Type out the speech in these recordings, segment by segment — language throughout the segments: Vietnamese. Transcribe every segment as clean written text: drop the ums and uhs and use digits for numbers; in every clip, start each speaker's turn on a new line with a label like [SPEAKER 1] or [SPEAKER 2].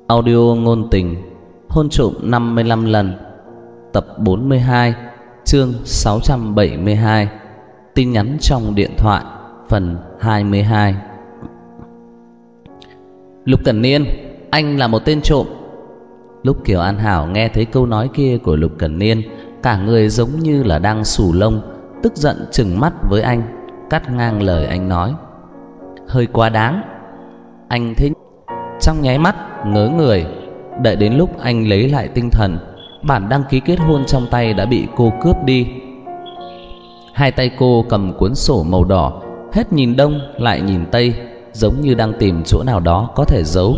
[SPEAKER 1] Audio ngôn tình hôn trộm 55 lần. Tập 42, chương 672. Tin nhắn trong điện thoại, phần 22. Lục Cẩn Niên, anh là một tên trộm. Lúc Kiều An Hảo nghe thấy câu nói kia của Lục Cẩn Niên, cả người giống như là đang xù lông, tức giận trừng mắt với anh, cắt ngang lời anh nói. Hơi quá đáng. Anh thấy trong nháy mắt ngớ người. Đợi đến lúc anh lấy lại tinh thần, bản đăng ký kết hôn trong tay đã bị cô cướp đi. Hai tay cô cầm cuốn sổ màu đỏ, hết nhìn đông lại nhìn tây, giống như đang tìm chỗ nào đó có thể giấu.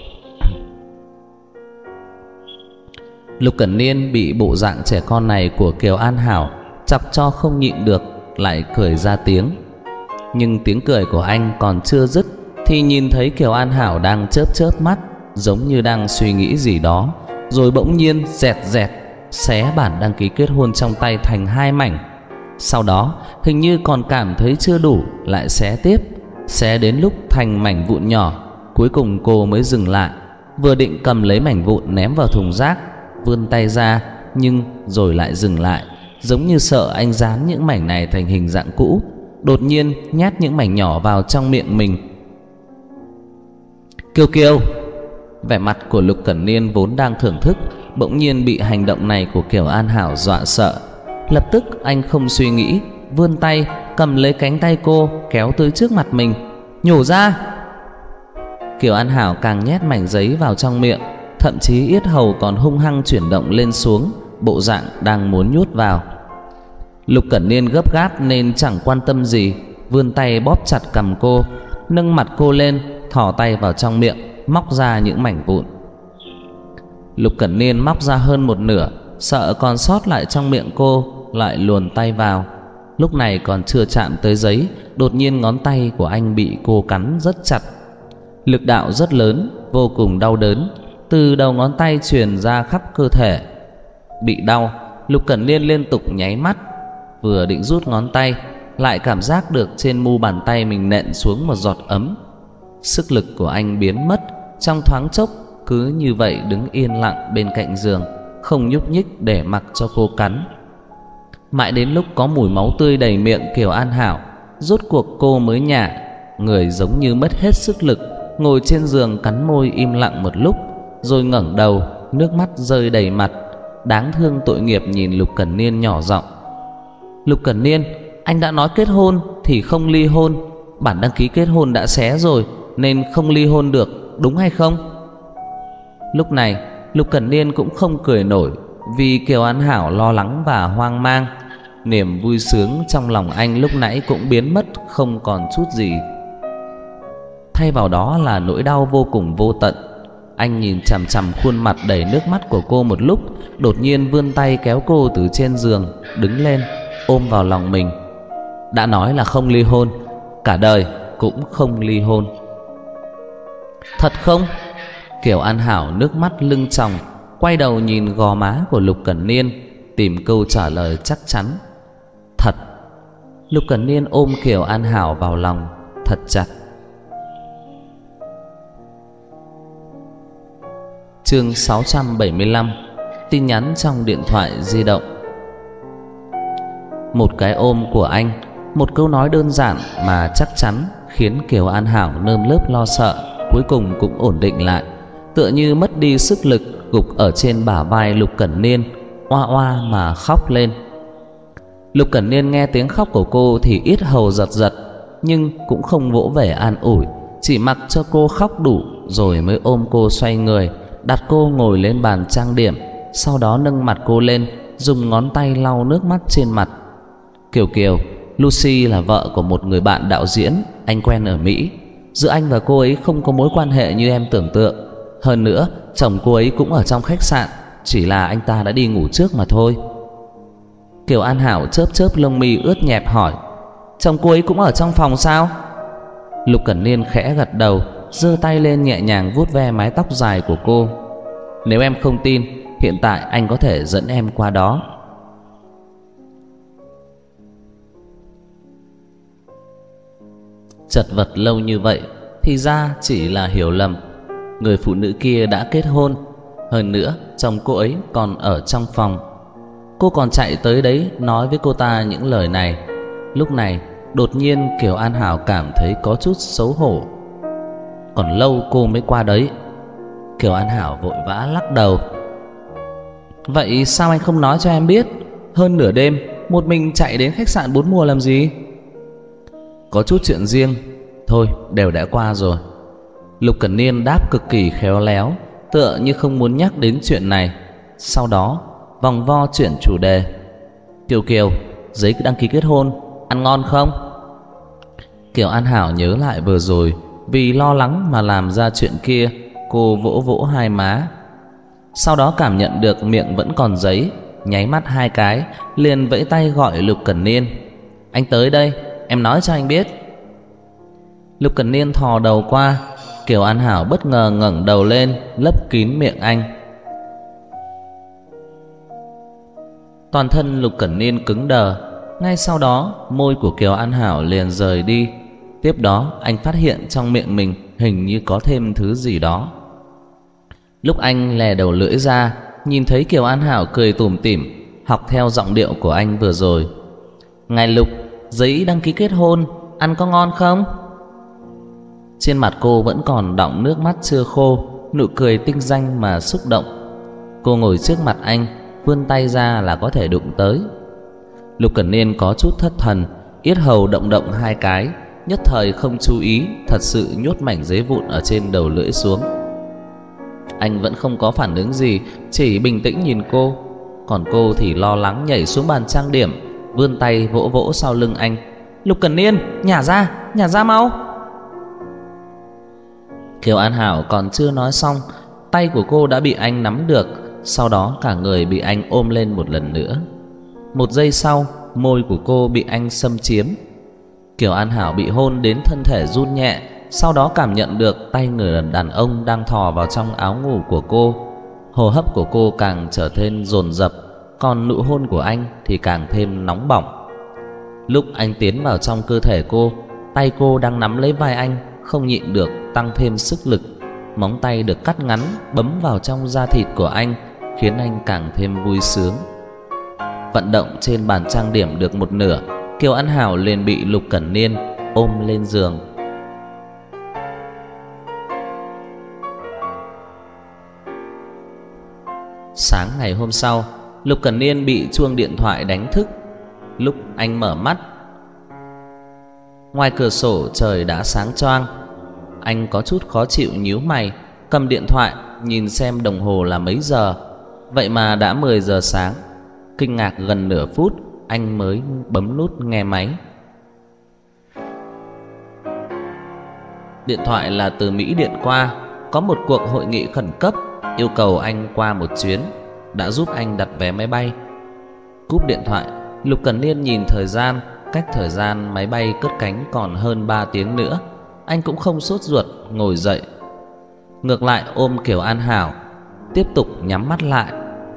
[SPEAKER 1] Lục Cẩn Niên bị bộ dạng trẻ con này của Kiều An Hảo chọc cho không nhịn được, lại cười ra tiếng. Nhưng tiếng cười của anh còn chưa dứt thì nhìn thấy Kiều An Hảo đang chớp chớp mắt, giống như đang suy nghĩ gì đó, rồi bỗng nhiên dẹt dẹt xé bản đăng ký kết hôn trong tay thành hai mảnh. Sau đó hình như còn cảm thấy chưa đủ, lại xé tiếp, xé đến lúc thành mảnh vụn nhỏ. Cuối cùng cô mới dừng lại, vừa định cầm lấy mảnh vụn ném vào thùng rác, vươn tay ra, nhưng rồi lại dừng lại, giống như sợ anh dán những mảnh này thành hình dạng cũ. Đột nhiên nhét những mảnh nhỏ vào trong miệng mình. Kiều Kiều. Vẻ mặt của Lục Cẩn Niên vốn đang thưởng thức, bỗng nhiên bị hành động này của Kiều An Hảo dọa sợ. Lập tức anh không suy nghĩ, vươn tay cầm lấy cánh tay cô, kéo tới trước mặt mình. Nhổ ra. Kiều An Hảo càng nhét mảnh giấy vào trong miệng, thậm chí yết hầu còn hung hăng chuyển động lên xuống, bộ dạng đang muốn nhốt vào. Lục Cẩn Niên gấp gáp nên chẳng quan tâm gì, vươn tay bóp chặt cằm cô, nâng mặt cô lên, thò tay vào trong miệng, móc ra những mảnh vụn. Lục Cẩn Niên móc ra hơn một nửa, sợ còn sót lại trong miệng cô, lại luồn tay vào. Lúc này còn chưa chạm tới giấy, đột nhiên ngón tay của anh bị cô cắn rất chặt. Lực đạo rất lớn, vô cùng đau đớn, từ đầu ngón tay truyền ra khắp cơ thể. Bị đau, Lục Cẩn Niên liên tục nháy mắt, vừa định rút ngón tay, lại cảm giác được trên mu bàn tay mình nện xuống một giọt ấm. Sức lực của anh biến mất, trong thoáng chốc cứ như vậy đứng yên lặng bên cạnh giường, không nhúc nhích để mặc cho cô cắn. Mãi đến lúc có mùi máu tươi đầy miệng Kiều An Hảo, rốt cuộc cô mới nhả, người giống như mất hết sức lực, ngồi trên giường cắn môi im lặng một lúc, rồi ngẩng đầu, nước mắt rơi đầy mặt, đáng thương tội nghiệp nhìn Lục Cẩn Niên nhỏ giọng. Lục Cẩn Niên, anh đã nói kết hôn thì không ly hôn, bản đăng ký kết hôn đã xé rồi nên không ly hôn được, đúng hay không? Lúc này Lục Cẩn Niên cũng không cười nổi, vì Kiều An Hảo lo lắng và hoang mang. Niềm vui sướng trong lòng anh lúc nãy cũng biến mất không còn chút gì, thay vào đó là nỗi đau vô cùng vô tận. Anh nhìn chằm chằm khuôn mặt đầy nước mắt của cô một lúc, đột nhiên vươn tay kéo cô từ trên giường đứng lên, ôm vào lòng mình. Đã nói là không ly hôn, cả đời cũng không ly hôn. Thật không? Kiều An Hảo nước mắt lưng tròng, quay đầu nhìn gò má của Lục Cẩn Niên, tìm câu trả lời chắc chắn. Thật. Lục Cẩn Niên ôm Kiều An Hảo vào lòng thật chặt. Chương 675. Tin nhắn trong điện thoại di động. Một cái ôm của anh, một câu nói đơn giản mà chắc chắn, khiến Kiều An Hảo nơm nớp lo sợ, cuối cùng cũng ổn định lại, tựa như mất đi sức lực, gục ở trên bả vai Lục Cẩn Niên, oa oa mà khóc lên. Lục Cẩn Niên nghe tiếng khóc của cô thì yết hầu giật giật, nhưng cũng không vỗ về an ủi, chỉ mặc cho cô khóc đủ rồi mới ôm cô xoay người, đặt cô ngồi lên bàn trang điểm, sau đó nâng mặt cô lên, dùng ngón tay lau nước mắt trên mặt. Kiều Kiều, Lucy là vợ của một người bạn đạo diễn anh quen ở Mỹ. Giữa anh và cô ấy không có mối quan hệ như em tưởng tượng. Hơn nữa, chồng cô ấy cũng ở trong khách sạn, chỉ là anh ta đã đi ngủ trước mà thôi. Kiều An Hảo chớp chớp lông mi ướt nhẹp hỏi. Chồng cô ấy cũng ở trong phòng sao? Lục Cẩn Niên khẽ gật đầu, giơ tay lên nhẹ nhàng vuốt ve mái tóc dài của cô. Nếu em không tin, hiện tại anh có thể dẫn em qua đó. Chật vật lâu như vậy thì ra chỉ là hiểu lầm. người phụ nữ kia đã kết hôn. Hơn nữa chồng cô ấy còn ở trong phòng. Cô còn chạy tới đấy nói với cô ta những lời này. Lúc này đột nhiên Kiều An Hảo cảm thấy có chút xấu hổ. Còn lâu cô mới qua đấy. Kiều An Hảo vội vã lắc đầu. Vậy sao anh không nói cho em biết? Hơn nửa đêm một mình chạy đến khách sạn 4 mùa làm gì? Có chút chuyện riêng. Thôi đều đã qua rồi. Lục Cẩn Niên đáp cực kỳ khéo léo, tựa như không muốn nhắc đến chuyện này. Sau đó vòng vo chuyển chủ đề. Kiều Kiều, giấy đăng ký kết hôn ăn ngon không? Kiều An Hảo nhớ lại vừa rồi vì lo lắng mà làm ra chuyện kia. Cô vỗ vỗ hai má. Sau đó cảm nhận được miệng vẫn còn giấy, nháy mắt 2 cái, liền vẫy tay gọi Lục Cẩn Niên. Anh tới đây, em nói cho anh biết. Lục Cẩn Niên thò đầu qua. Kiều An Hảo bất ngờ ngẩng đầu lên, lấp kín miệng anh. Toàn thân Lục Cẩn Niên cứng đờ. Ngay sau đó môi của Kiều An Hảo liền rời đi. Tiếp đó anh phát hiện trong miệng mình hình như có thêm thứ gì đó. Lúc anh lè đầu lưỡi ra, nhìn thấy Kiều An Hảo cười tủm tỉm, học theo giọng điệu của anh vừa rồi. Ngài Lục, giấy đăng ký kết hôn ăn có ngon không? Trên mặt cô vẫn còn đọng nước mắt chưa khô, nụ cười tinh danh mà xúc động. Cô ngồi trước mặt anh, vươn tay ra là có thể đụng tới. Lục Cẩn Niên có chút thất thần, yết hầu động động 2 cái, nhất thời không chú ý, thật sự nhốt mảnh giấy vụn ở trên đầu lưỡi xuống. Anh vẫn không có phản ứng gì, chỉ bình tĩnh nhìn cô. Còn cô thì lo lắng nhảy xuống bàn trang điểm, vươn tay vỗ vỗ sau lưng anh. Lục Cẩn Niên, nhả ra mau. Kiều An Hảo còn chưa nói xong, tay của cô đã bị anh nắm được. Sau đó cả người bị anh ôm lên một lần nữa. 1 giây sau, môi của cô bị anh xâm chiếm. Kiều An Hảo bị hôn đến thân thể run nhẹ. Sau đó cảm nhận được tay người đàn ông đang thò vào trong áo ngủ của cô. Hô hấp của cô càng trở nên dồn dập, còn nụ hôn của anh thì càng thêm nóng bỏng. Lúc anh tiến vào trong cơ thể cô, tay cô đang nắm lấy vai anh, không nhịn được tăng thêm sức lực. Móng tay được cắt ngắn bấm vào trong da thịt của anh, khiến anh càng thêm vui sướng. Vận động trên bàn trang điểm được một nửa, Kiều An Hảo liền bị Lục Cẩn Niên ôm lên giường. Sáng ngày hôm sau, Lục Cẩn Niên bị chuông điện thoại đánh thức. Lúc anh mở mắt, ngoài cửa sổ trời đã sáng choang. Anh có chút khó chịu nhíu mày, cầm điện thoại nhìn xem đồng hồ là mấy giờ. Vậy mà đã 10 giờ sáng. Kinh ngạc gần nửa phút, anh mới bấm nút nghe máy. Điện thoại là từ Mỹ điện qua, có một cuộc hội nghị khẩn cấp, yêu cầu anh qua một chuyến, đã giúp anh đặt vé máy bay. Cúp điện thoại, Lục Cẩn Niên nhìn thời gian, cách thời gian máy bay cất cánh còn hơn 3 tiếng nữa. Anh cũng không sốt ruột ngồi dậy, ngược lại ôm Kiều An Hảo, tiếp tục nhắm mắt lại.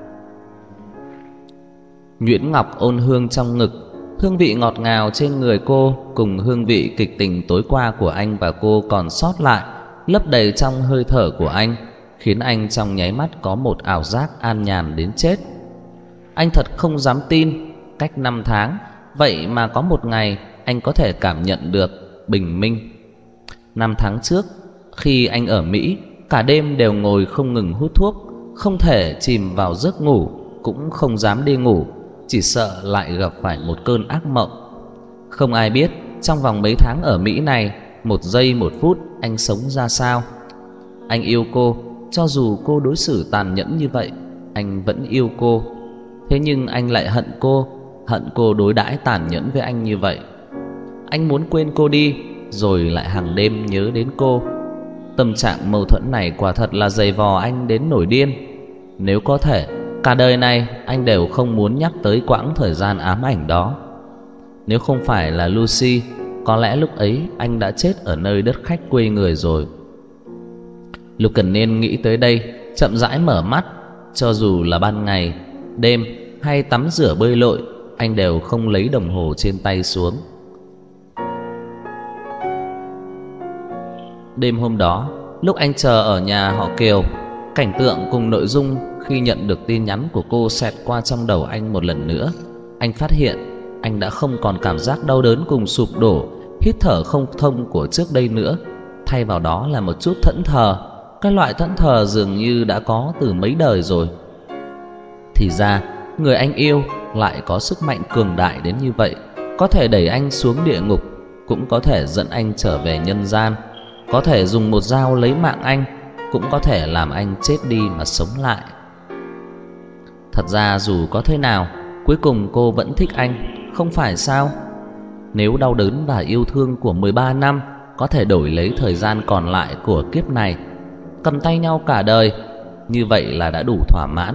[SPEAKER 1] Nhuyễn ngọc ôn hương trong ngực, hương vị ngọt ngào trên người cô cùng hương vị kịch tình tối qua của anh và cô còn sót lại, lấp đầy trong hơi thở của anh, khiến anh trong nháy mắt có một ảo giác an nhàn đến chết. Anh thật không dám tin, cách 5 tháng, vậy mà có một ngày anh có thể cảm nhận được bình minh. 5 tháng trước, khi anh ở Mỹ, cả đêm đều ngồi không ngừng hút thuốc, không thể chìm vào giấc ngủ, cũng không dám đi ngủ, chỉ sợ lại gặp phải một cơn ác mộng. Không ai biết trong vòng mấy tháng ở Mỹ này, 1 giây 1 phút anh sống ra sao. Anh yêu cô, cho dù cô đối xử tàn nhẫn như vậy, anh vẫn yêu cô. Thế nhưng anh lại hận cô đối đãi tàn nhẫn với anh như vậy. Anh muốn quên cô đi, rồi lại hàng đêm nhớ đến cô. Tâm trạng mâu thuẫn này quả thật là dày vò anh đến nổi điên. Nếu có thể, cả đời này anh đều không muốn nhắc tới quãng thời gian ám ảnh đó. Nếu không phải là Lucy, có lẽ lúc ấy anh đã chết ở nơi đất khách quê người rồi. Lục Cẩn Niên nghĩ tới đây, chậm rãi mở mắt. Cho dù là ban ngày, đêm hay tắm rửa bơi lội, anh đều không lấy đồng hồ trên tay xuống. Đêm hôm đó, lúc anh chờ ở nhà họ Kiều, cảnh tượng cùng nội dung khi nhận được tin nhắn của cô xẹt qua trong đầu anh một lần nữa. Anh phát hiện anh đã không còn cảm giác đau đớn cùng sụp đổ, hít thở không thông của trước đây nữa. Thay vào đó là một chút thẫn thờ, cái loại thẫn thờ dường như đã có từ mấy đời rồi. Thì ra người anh yêu lại có sức mạnh cường đại đến như vậy, có thể đẩy anh xuống địa ngục, cũng có thể dẫn anh trở về nhân gian, có thể dùng một dao lấy mạng anh, cũng có thể làm anh chết đi mà sống lại. Thật ra dù có thế nào, cuối cùng cô vẫn thích anh, không phải sao? Nếu đau đớn và yêu thương của 13 năm có thể đổi lấy thời gian còn lại của kiếp này, cầm tay nhau cả đời, như vậy là đã đủ thỏa mãn.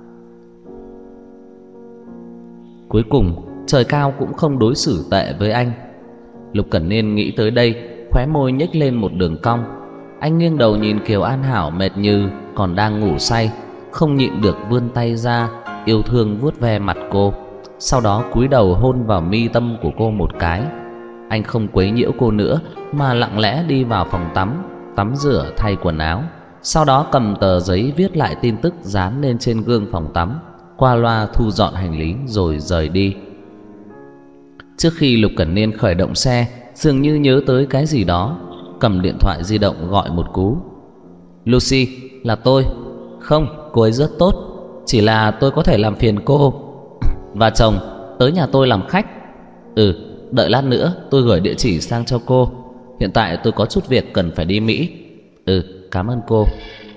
[SPEAKER 1] Cuối cùng trời cao cũng không đối xử tệ với anh. Lục Cẩn Niên nghĩ tới đây, khóe môi nhếch lên một đường cong. Anh nghiêng đầu nhìn Kiều An Hảo mệt như còn đang ngủ say, không nhịn được vươn tay ra, yêu thương vuốt ve mặt cô, sau đó cúi đầu hôn vào mi tâm của cô một cái. Anh không quấy nhiễu cô nữa mà lặng lẽ đi vào phòng tắm rửa thay quần áo, sau đó cầm tờ giấy viết lại tin tức dán lên trên gương phòng tắm, qua loa thu dọn hành lý rồi rời đi. Trước khi Lục Cẩn Niên khởi động xe, dường như nhớ tới cái gì đó, cầm điện thoại di động gọi một cú. Lucy, là tôi. Không, cô ấy rất tốt, chỉ là tôi có thể làm phiền cô và chồng tới nhà tôi làm khách. Đợi lát nữa tôi gửi địa chỉ sang cho cô. Hiện tại tôi có chút việc cần phải đi Mỹ. Cảm ơn cô.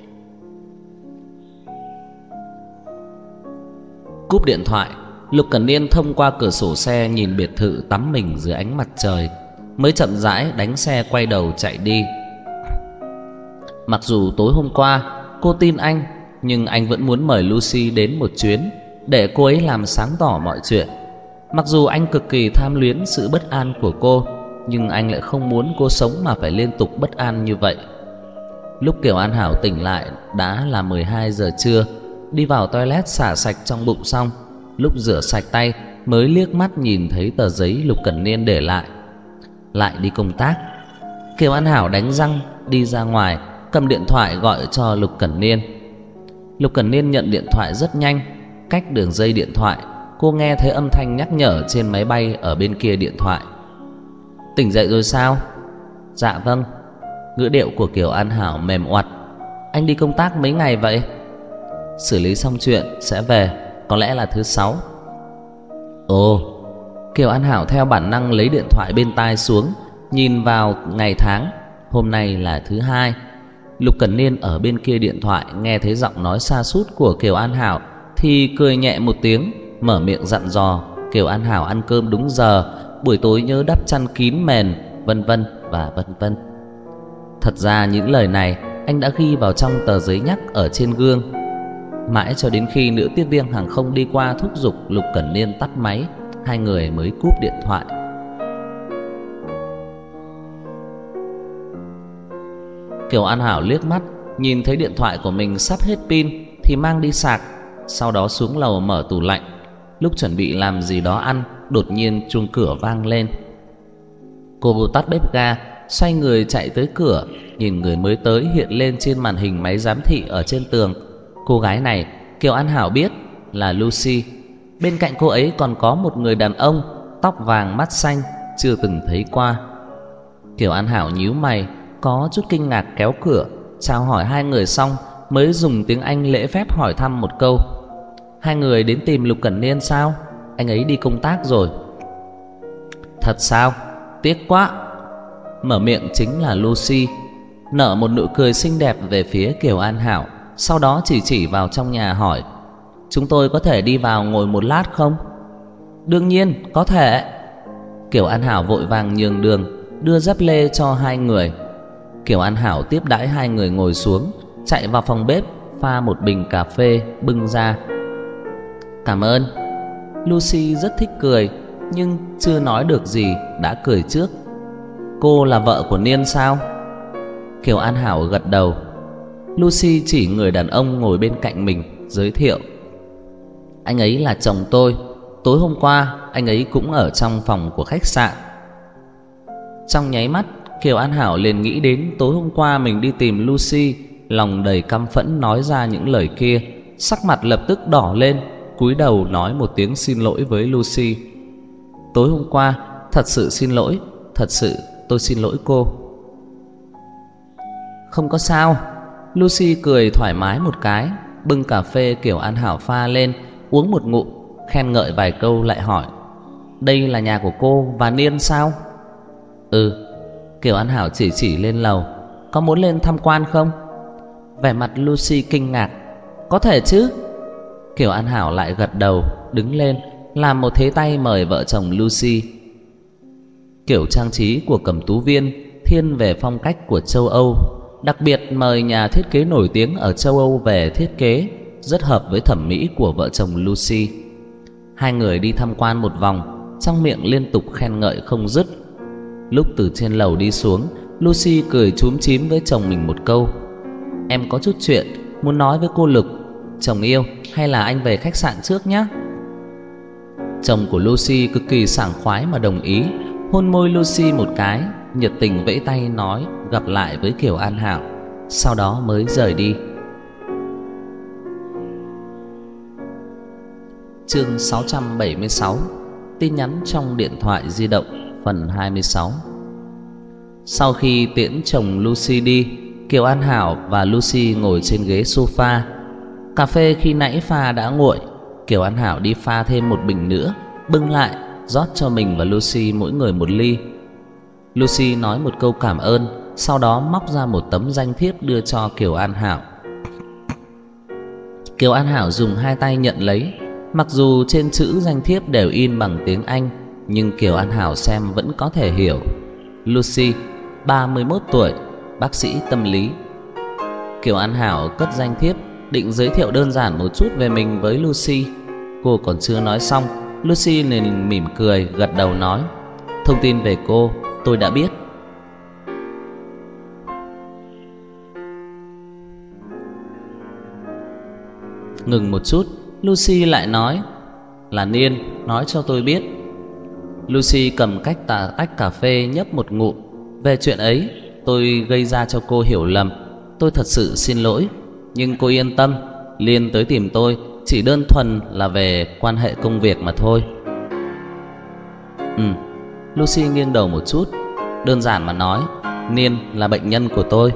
[SPEAKER 1] Cúp điện thoại, Lục Cẩn Niên thông qua cửa sổ xe nhìn biệt thự tắm mình dưới ánh mặt trời, mới chậm rãi đánh xe quay đầu chạy đi. Mặc dù tối hôm qua cô tin anh, nhưng anh vẫn muốn mời Lucy đến một chuyến để cô ấy làm sáng tỏ mọi chuyện. Mặc dù anh cực kỳ tham luyến sự bất an của cô, nhưng anh lại không muốn cô sống mà phải liên tục bất an như vậy. Lúc Kiều An Hảo tỉnh lại đã là 12 giờ trưa. Đi vào toilet xả sạch trong bụng xong, lúc rửa sạch tay mới liếc mắt nhìn thấy tờ giấy Lục Cẩn Niên để lại. Lại đi công tác. Kiều An Hảo đánh răng đi ra ngoài, cầm điện thoại gọi cho Lục Cẩn Niên. Lục Cẩn Niên nhận điện thoại rất nhanh. Cách đường dây điện thoại, cô nghe thấy âm thanh nhắc nhở trên máy bay ở bên kia điện thoại. Tỉnh dậy rồi sao? Dạ vâng. Ngữ điệu của Kiều An Hảo mềm oặt. Anh đi công tác mấy ngày vậy? Xử lý xong chuyện sẽ về, có lẽ là thứ 6. Ồ. Kiều An Hảo theo bản năng lấy điện thoại bên tai xuống, nhìn vào ngày tháng. Hôm nay là thứ 2. Lục Cẩn Niên ở bên kia điện thoại nghe thấy giọng nói sa sút của Kiều An Hảo thì cười nhẹ một tiếng, mở miệng dặn dò Kiều An Hảo ăn cơm đúng giờ, buổi tối nhớ đắp chăn kín mền, vân vân và vân vân. Thật ra những lời này anh đã ghi vào trong tờ giấy nhắc ở trên gương. Mãi cho đến khi nữ tiếp viên hàng không đi qua thúc giục Lục Cẩn Niên tắt máy, hai người mới cúp điện thoại. Kiều An Hảo liếc mắt, nhìn thấy điện thoại của mình sắp hết pin thì mang đi sạc, sau đó xuống lầu mở tủ lạnh. Lúc chuẩn bị làm gì đó ăn, đột nhiên chuông cửa vang lên. Cô vụt tắt bếp ga, xoay người chạy tới cửa, nhìn người mới tới hiện lên trên màn hình máy giám thị ở trên tường. Cô gái này Kiều An Hảo biết là Lucy. Bên cạnh cô ấy còn có một người đàn ông, tóc vàng mắt xanh, chưa từng thấy qua. Kiều An Hảo nhíu mày, có chút kinh ngạc kéo cửa, chào hỏi hai người xong mới dùng tiếng Anh lễ phép hỏi thăm một câu. Hai người đến tìm Lục Cẩn Niên sao? Anh ấy đi công tác rồi. Thật sao? Tiếc quá. Mở miệng chính là Lucy, nở một nụ cười xinh đẹp về phía Kiều An Hảo, sau đó chỉ vào trong nhà hỏi: Chúng tôi có thể đi vào ngồi một lát không? Đương nhiên có thể. Kiều An Hảo vội vàng nhường đường, đưa dép lê cho hai người. Kiều An Hảo tiếp đãi hai người ngồi xuống, chạy vào phòng bếp pha một bình cà phê bưng ra. Cảm ơn. Lucy rất thích cười, nhưng chưa nói được gì đã cười trước. Cô là vợ của Niên sao? Kiều An Hảo gật đầu. Lucy chỉ người đàn ông ngồi bên cạnh mình, giới thiệu: Anh ấy là chồng tôi. Tối hôm qua anh ấy cũng ở trong phòng của khách sạn. Trong nháy mắt Kiều An Hảo liền nghĩ đến tối hôm qua mình đi tìm Lucy, lòng đầy căm phẫn nói ra những lời kia, sắc mặt lập tức đỏ lên, cúi đầu nói một tiếng xin lỗi với Lucy. Tối hôm qua thật sự xin lỗi, thật sự tôi xin lỗi cô. Không có sao. Lucy cười thoải mái một cái, bưng cà phê Kiều An Hảo pha lên, uống một ngụm, khen ngợi vài câu lại hỏi: đây là nhà của cô và Niên sao? Ừ. Kiều An Hảo chỉ lên lầu. Có muốn lên tham quan không? Vẻ mặt Lucy kinh ngạc. Có thể chứ. Kiều An Hảo lại gật đầu, đứng lên làm một thế tay mời vợ chồng Lucy. Kiểu trang trí của Cẩm Tú Viên thiên về phong cách của châu Âu, đặc biệt mời nhà thiết kế nổi tiếng ở châu Âu về thiết kế, rất hợp với thẩm mỹ của vợ chồng Lucy. Hai người đi tham quan một vòng, trong miệng liên tục khen ngợi không dứt. Lúc từ trên lầu đi xuống, Lucy cười chúm chím với chồng mình một câu: em có chút chuyện muốn nói với cô Lục. Chồng yêu, hay là anh về khách sạn trước nhé. Chồng của Lucy cực kỳ sảng khoái mà đồng ý, hôn môi Lucy một cái, nhiệt tình vẫy tay nói gặp lại với Kiều An Hảo, sau đó mới rời đi. Chương 676: tin nhắn trong điện thoại di động, phần 26. Sau khi tiễn chồng Lucy đi, Kiều An Hảo và Lucy ngồi trên ghế sofa. Cà phê khi nãy pha đã nguội, Kiều An Hảo đi pha thêm một bình nữa, bưng lại rót cho mình và Lucy mỗi người một ly. Lucy nói một câu cảm ơn, sau đó móc ra một tấm danh thiếp đưa cho Kiều An Hảo. Kiều An Hảo dùng hai tay nhận lấy. Mặc dù trên chữ danh thiếp đều in bằng tiếng Anh, nhưng Kiều An Hảo xem vẫn có thể hiểu. Lucy, 31 tuổi, bác sĩ tâm lý. Kiều An Hảo cất danh thiếp, định giới thiệu đơn giản một chút về mình với Lucy. Cô còn chưa nói xong, Lucy liền mỉm cười gật đầu nói: thông tin về cô tôi đã biết. Ngừng một chút, Lucy lại nói: là Niên nói cho tôi biết. Lucy cầm tách cà phê nhấp một ngụm. Về chuyện ấy tôi gây ra cho cô hiểu lầm, tôi thật sự xin lỗi. Nhưng cô yên tâm, Liên tới tìm tôi chỉ đơn thuần là về quan hệ công việc mà thôi. Lucy nghiêng đầu một chút. Đơn giản mà nói, Niên là bệnh nhân của tôi.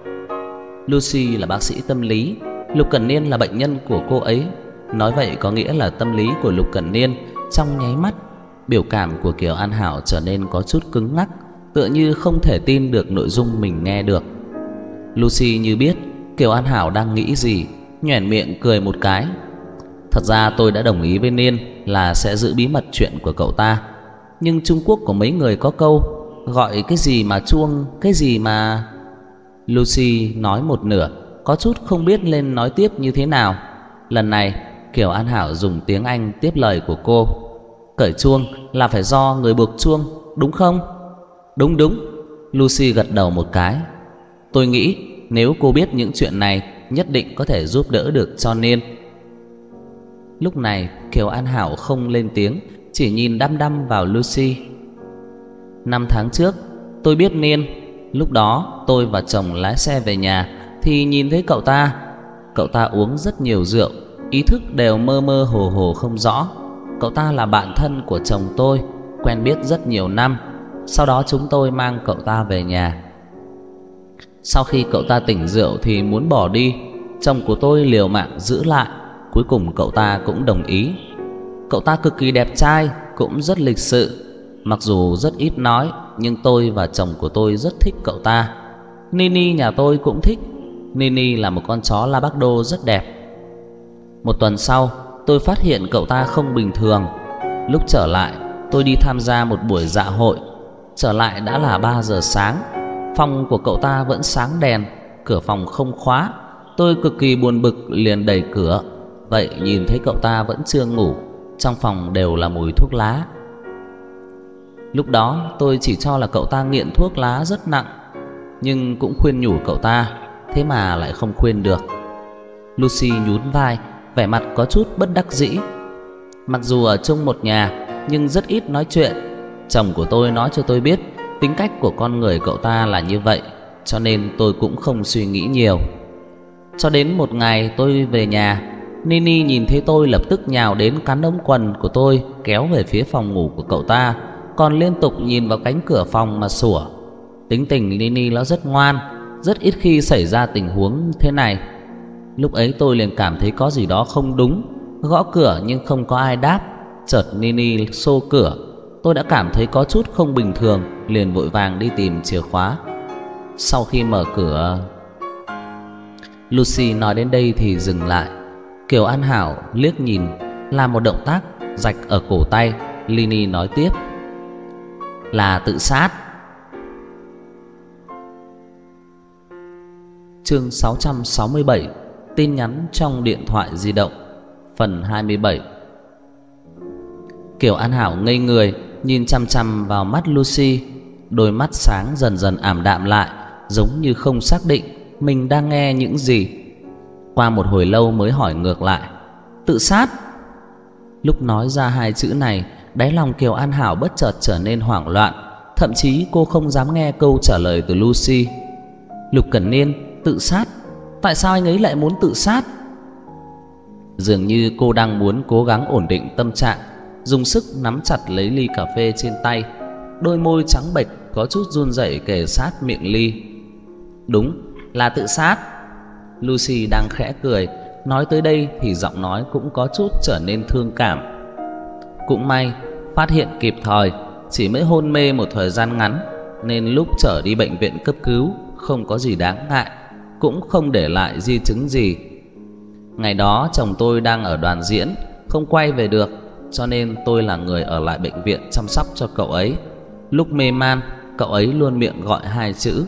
[SPEAKER 1] Lucy là bác sĩ tâm lý, Lục Cẩn Niên là bệnh nhân của cô ấy. Nói vậy có nghĩa là tâm lý của Lục Cẩn Niên. Trong nháy mắt, biểu cảm của Kiều An Hảo trở nên có chút cứng ngắc, tựa như không thể tin được nội dung mình nghe được. Lucy như biết Kiều An Hảo đang nghĩ gì, nhoẻn miệng cười một cái. Thật ra tôi đã đồng ý với Niên là sẽ giữ bí mật chuyện của cậu ta. Nhưng Trung Quốc có mấy người có câu gọi cái gì mà chuông, cái gì mà... Lucy nói một nửa, có chút không biết lên nói tiếp như thế nào. Lần này Kiều An Hảo dùng tiếng Anh tiếp lời của cô. Cởi chuông là phải do người buộc chuông, đúng không? Đúng. Lucy gật đầu một cái. Tôi nghĩ nếu cô biết những chuyện này, nhất định có thể giúp đỡ được cho Niên. Lúc này Kiều An Hảo không lên tiếng, chỉ nhìn đăm đăm vào Lucy. 5 tháng trước tôi biết Niên. Lúc đó tôi và chồng lái xe về nhà thì nhìn thấy cậu ta. Cậu ta uống rất nhiều rượu, ý thức đều mơ mơ hồ hồ không rõ. Cậu ta là bạn thân của chồng tôi, quen biết rất nhiều năm. Sau đó chúng tôi mang cậu ta về nhà. Sau khi cậu ta tỉnh rượu thì muốn bỏ đi, chồng của tôi liều mạng giữ lại. Cuối cùng cậu ta cũng đồng ý. Cậu ta cực kỳ đẹp trai, cũng rất lịch sự. Mặc dù rất ít nói, nhưng tôi và chồng của tôi rất thích cậu ta. Nini nhà tôi cũng thích. Nini là một con chó Labrador rất đẹp. Một tuần sau, tôi phát hiện cậu ta không bình thường. Lúc trở lại, tôi đi tham gia một buổi dạ hội. Trở lại đã là 3 giờ sáng. Phòng của cậu ta vẫn sáng đèn, cửa phòng không khóa. Tôi cực kỳ buồn bực liền đẩy cửa. Vậy nhìn thấy cậu ta vẫn chưa ngủ, trong phòng đều là mùi thuốc lá. Lúc đó tôi chỉ cho là cậu ta nghiện thuốc lá rất nặng, nhưng cũng khuyên nhủ cậu ta, thế mà lại không khuyên được. Lucy nhún vai, vẻ mặt có chút bất đắc dĩ. Mặc dù ở chung một nhà nhưng rất ít nói chuyện. Chồng của tôi nói cho tôi biết Tính cách của con người cậu ta là như vậy, cho nên tôi cũng không suy nghĩ nhiều. Cho đến một ngày tôi về nhà, Nini nhìn thấy tôi lập tức nhào đến cắn ống quần của tôi, kéo về phía phòng ngủ của cậu ta, còn liên tục nhìn vào cánh cửa phòng mà sủa. Tính tình Nini nó rất ngoan, rất ít khi xảy ra tình huống thế này. Lúc ấy tôi liền cảm thấy có gì đó không đúng, gõ cửa nhưng không có ai đáp. Chợt Nini xô cửa, tôi đã cảm thấy có chút không bình thường, liền vội vàng đi tìm chìa khóa. Sau khi mở cửa, Lucy nói đến đây thì dừng lại. Kiều An Hảo liếc nhìn, làm một động tác rạch ở cổ tay. Lini nói tiếp: là tự sát. Chương 667: Tin nhắn trong điện thoại di động. Phần 27. Kiều An Hảo ngây người, nhìn chằm chằm vào mắt Lucy. Đôi mắt sáng dần dần ảm đạm lại, giống như không xác định mình đang nghe những gì. Qua một hồi lâu mới hỏi ngược lại: tự sát? Lúc nói ra hai chữ này, đáy lòng Kiều An Hảo bất chợt trở nên hoảng loạn. Thậm chí cô không dám nghe câu trả lời từ Lucy. Lục Cẩn Niên tự sát? Tại sao anh ấy lại muốn tự sát? Dường như cô đang muốn cố gắng ổn định tâm trạng, dùng sức nắm chặt lấy ly cà phê trên tay. Đôi môi trắng bệch có chút run rẩy kề sát miệng ly. Đúng là tự sát. Lucy đang khẽ cười. Nói tới đây thì giọng nói cũng có chút trở nên thương cảm. Cũng may phát hiện kịp thời, chỉ mới hôn mê một thời gian ngắn, nên lúc trở đi bệnh viện cấp cứu không có gì đáng ngại, cũng không để lại di chứng gì. Ngày đó chồng tôi đang ở đoàn diễn, không quay về được, cho nên tôi là người ở lại bệnh viện chăm sóc cho cậu ấy. Lúc mê man, cậu ấy luôn miệng gọi hai chữ.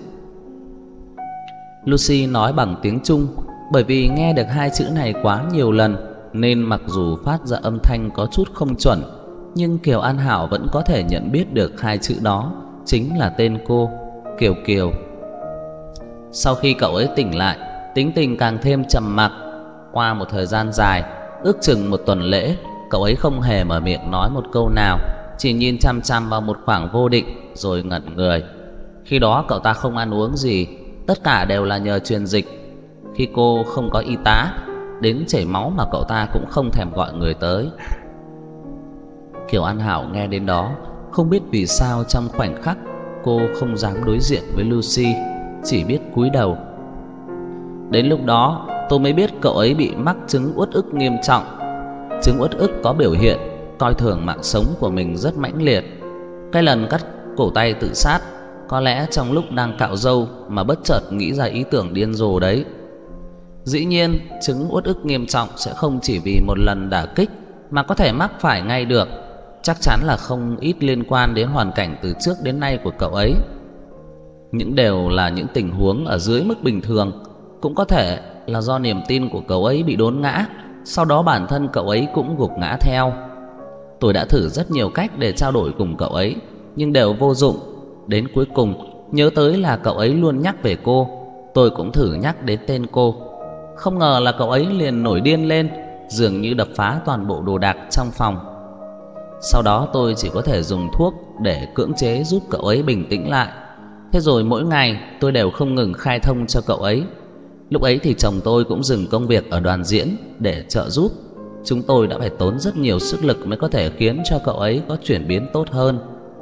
[SPEAKER 1] Lucy nói bằng tiếng Trung, bởi vì nghe được hai chữ này quá nhiều lần, nên mặc dù phát ra âm thanh có chút không chuẩn, nhưng Kiều An Hảo vẫn có thể nhận biết được hai chữ đó chính là tên cô, Kiều Kiều. Sau khi cậu ấy tỉnh lại, tính tình càng thêm trầm mặc. Qua một thời gian dài, ước chừng một tuần lễ, cậu ấy không hề mở miệng nói một câu nào, chỉ nhìn chăm chăm vào một khoảng vô định rồi ngẩn người. Khi đó cậu ta không ăn uống gì, tất cả đều là nhờ truyền dịch. Khi cô không có y tá, đến chảy máu mà cậu ta cũng không thèm gọi người tới. Kiều An Hảo nghe đến đó, không biết vì sao trong khoảnh khắc cô không dám đối diện với Lucy, chỉ biết cúi đầu. Đến lúc đó tôi mới biết cậu ấy bị mắc chứng uất ức nghiêm trọng. Chứng uất ức có biểu hiện coi thường mạng sống của mình rất mãnh liệt. Cái lần cắt cổ tay tự sát có lẽ trong lúc đang cạo râu mà bất chợt nghĩ ra ý tưởng điên rồ đấy. Dĩ nhiên chứng uất ức nghiêm trọng sẽ không chỉ vì một lần đả kích mà có thể mắc phải ngay được. Chắc chắn là không ít liên quan đến hoàn cảnh từ trước đến nay của cậu ấy. Những đều là những tình huống ở dưới mức bình thường. Cũng có thể là do niềm tin của cậu ấy bị đốn ngã, sau đó bản thân cậu ấy cũng gục ngã theo. Tôi đã thử rất nhiều cách để trao đổi cùng cậu ấy, nhưng đều vô dụng. Đến cuối cùng nhớ tới là cậu ấy luôn nhắc về cô, tôi cũng thử nhắc đến tên cô. Không ngờ là cậu ấy liền nổi điên lên, dường như đập phá toàn bộ đồ đạc trong phòng. Sau đó tôi chỉ có thể dùng thuốc để cưỡng chế giúp cậu ấy bình tĩnh lại. Thế rồi mỗi ngày tôi đều không ngừng khai thông cho cậu ấy. Lúc ấy thì chồng tôi cũng dừng công việc ở đoàn diễn để trợ giúp. Chúng tôi đã phải tốn rất nhiều sức lực mới có thể khiến cho cậu ấy có chuyển biến tốt hơn.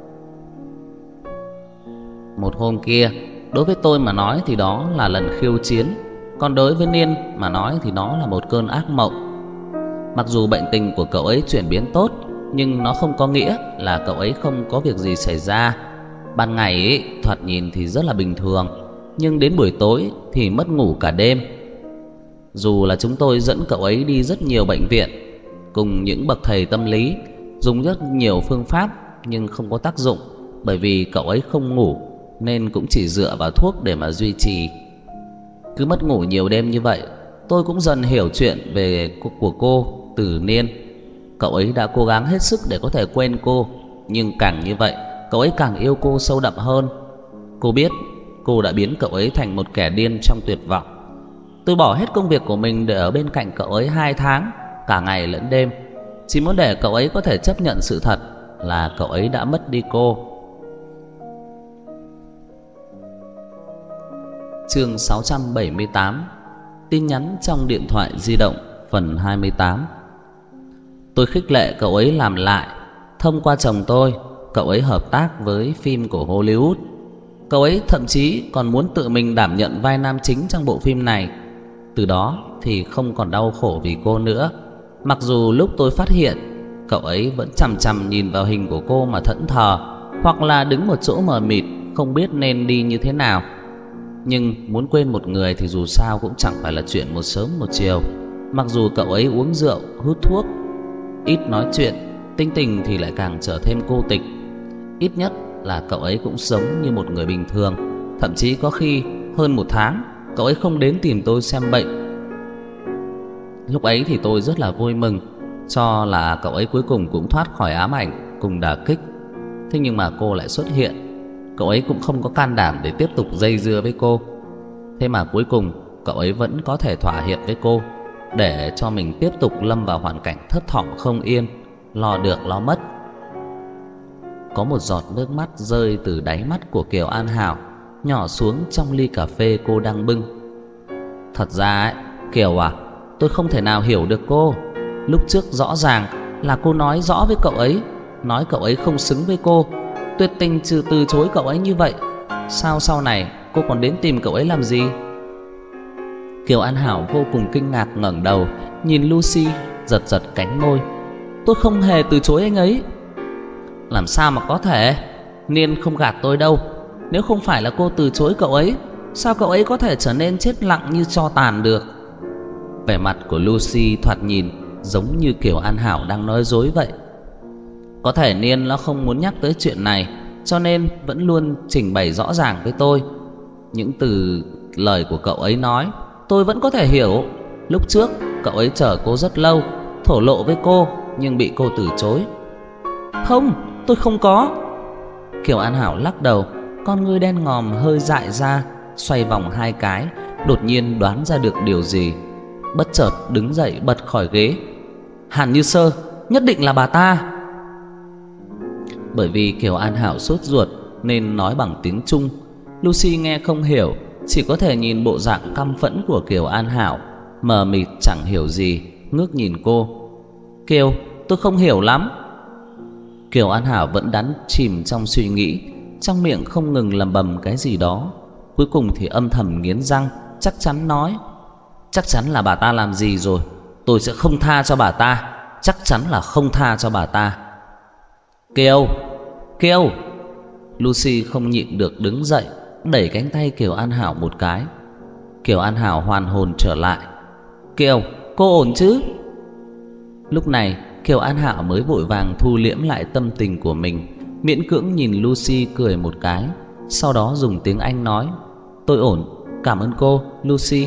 [SPEAKER 1] Một hôm kia, đối với tôi mà nói thì đó là lần khiêu chiến, còn đối với Niên mà nói thì nó là một cơn ác mộng. Mặc dù bệnh tình của cậu ấy chuyển biến tốt, nhưng nó không có nghĩa là cậu ấy không có việc gì xảy ra. Ban ngày ấy, thoạt nhìn thì rất là bình thường, nhưng đến buổi tối thì mất ngủ cả đêm. Dù là chúng tôi dẫn cậu ấy đi rất nhiều bệnh viện, cùng những bậc thầy tâm lý, dùng rất nhiều phương pháp, nhưng không có tác dụng. Bởi vì cậu ấy không ngủ, nên cũng chỉ dựa vào thuốc để mà duy trì. Cứ mất ngủ nhiều đêm như vậy, tôi cũng dần hiểu chuyện về của cô từ Niên. Cậu ấy đã cố gắng hết sức để có thể quên cô, nhưng càng như vậy, cậu ấy càng yêu cô sâu đậm hơn. Cô biết cô đã biến cậu ấy thành một kẻ điên trong tuyệt vọng. Tôi bỏ hết công việc của mình để ở bên cạnh cậu ấy 2 tháng, cả ngày lẫn đêm, chỉ muốn để cậu ấy có thể chấp nhận sự thật là cậu ấy đã mất đi cô. Chương 678. Tin nhắn trong điện thoại di động phần 28. Tôi khích lệ cậu ấy làm lại. Thông qua chồng tôi, cậu ấy hợp tác với phim của Hollywood. Cậu ấy thậm chí còn muốn tự mình đảm nhận vai nam chính trong bộ phim này. Từ đó thì không còn đau khổ vì cô nữa. Mặc dù lúc tôi phát hiện, cậu ấy vẫn chằm chằm nhìn vào hình của cô mà thẫn thờ, hoặc là đứng một chỗ mờ mịt, không biết nên đi như thế nào. Nhưng muốn quên một người thì dù sao cũng chẳng phải là chuyện một sớm một chiều. Mặc dù cậu ấy uống rượu, hút thuốc, ít nói chuyện, tính tình thì lại càng trở thêm cô tịch. Ít nhất là cậu ấy cũng sống như một người bình thường. Thậm chí có khi hơn một tháng cậu ấy không đến tìm tôi xem bệnh. Lúc ấy thì tôi rất là vui mừng, cho là cậu ấy cuối cùng cũng thoát khỏi ám ảnh cùng đả kích. Thế nhưng mà cô lại xuất hiện. Cậu ấy cũng không có can đảm để tiếp tục dây dưa với cô. Thế mà cuối cùng cậu ấy vẫn có thể thỏa hiệp với cô, để cho mình tiếp tục lâm vào hoàn cảnh thấp thỏm không yên, lo được lo mất. Có một giọt nước mắt rơi từ đáy mắt của Kiều An Hảo, nhỏ xuống trong ly cà phê cô đang bưng. Thật ra ấy, Kiều à, tôi không thể nào hiểu được cô. Lúc trước rõ ràng là cô nói rõ với cậu ấy, nói cậu ấy không xứng với cô, tuyệt tình từ chối cậu ấy như vậy. Sao sau này cô còn đến tìm cậu ấy làm gì? Kiều An Hảo vô cùng kinh ngạc ngẩng đầu nhìn Lucy, giật giật cánh môi. Tôi không hề từ chối anh ấy. Làm sao mà có thể? Niên không gạt tôi đâu. Nếu không phải là cô từ chối cậu ấy, sao cậu ấy có thể trở nên chết lặng như tro tàn được? Vẻ mặt của Lucy thoạt nhìn giống như Kiều An Hảo đang nói dối vậy. Có thể Niên nó không muốn nhắc tới chuyện này, cho nên vẫn luôn trình bày rõ ràng với tôi. Những từ lời của cậu ấy nói tôi vẫn có thể hiểu. Lúc trước cậu ấy chờ cô rất lâu, thổ lộ với cô, nhưng bị cô từ chối. Không, tôi không có. Kiều An Hảo lắc đầu, con ngươi đen ngòm hơi dại ra, xoay vòng hai cái, đột nhiên đoán ra được điều gì. Bất chợt đứng dậy bật khỏi ghế. Hàn Như Sơ, nhất định là bà ta. Bởi vì Kiều An Hảo sốt ruột nên nói bằng tiếng Trung. Lucy nghe không hiểu, chỉ có thể nhìn bộ dạng căm phẫn của Kiều An Hảo, mờ mịt chẳng hiểu gì, ngước nhìn cô. Kiều, tôi không hiểu lắm. Kiều An Hảo vẫn đắm chìm trong suy nghĩ, trong miệng không ngừng lẩm bẩm cái gì đó. Cuối cùng thì âm thầm nghiến răng, chắc chắn nói. Chắc chắn là bà ta làm gì rồi. Tôi sẽ không tha cho bà ta. Chắc chắn là không tha cho bà ta. Kiều, Kiều. Lucy không nhịn được đứng dậy, đẩy cánh tay Kiều An Hảo một cái. Kiều An Hảo hoàn hồn trở lại. Kiều, cô ổn chứ? Lúc này Kiều An Hảo mới vội vàng thu liễm lại tâm tình của mình, miễn cưỡng nhìn Lucy cười một cái, sau đó dùng tiếng Anh nói. Tôi ổn, cảm ơn cô, Lucy.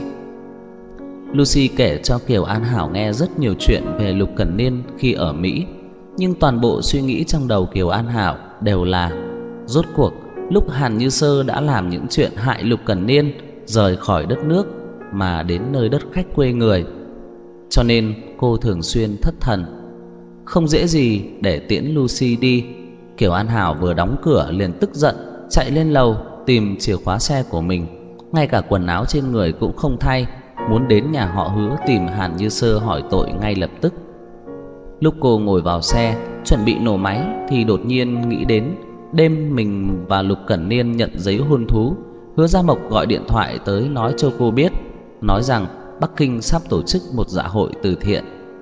[SPEAKER 1] Lucy kể cho Kiều An Hảo nghe rất nhiều chuyện về Lục Cẩn Niên khi ở Mỹ. Nhưng toàn bộ suy nghĩ trong đầu Kiều An Hảo đều là rốt cuộc lúc Hàn Như Sơ đã làm những chuyện hại Lục Cẩn Niên, rời khỏi đất nước mà đến nơi đất khách quê người. Cho nên cô thường xuyên thất thần, không dễ gì để tiễn Lucy đi. Kiều An Hảo vừa đóng cửa liền tức giận, chạy lên lầu tìm chìa khóa xe của mình, ngay cả quần áo trên người cũng không thay, muốn đến nhà họ Hứa tìm Hàn Như Sơ hỏi tội ngay lập tức. Lúc cô ngồi vào xe chuẩn bị nổ máy thì đột nhiên nghĩ đến đêm mình và Lục Cẩn Niên nhận giấy hôn thú. Hứa Gia Mộc gọi điện thoại tới nói cho cô biết, nói rằng Bắc Kinh sắp tổ chức một dạ hội từ thiện.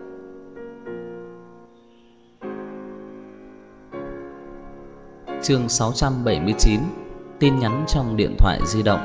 [SPEAKER 1] Chương 679. Tin nhắn trong điện thoại di động.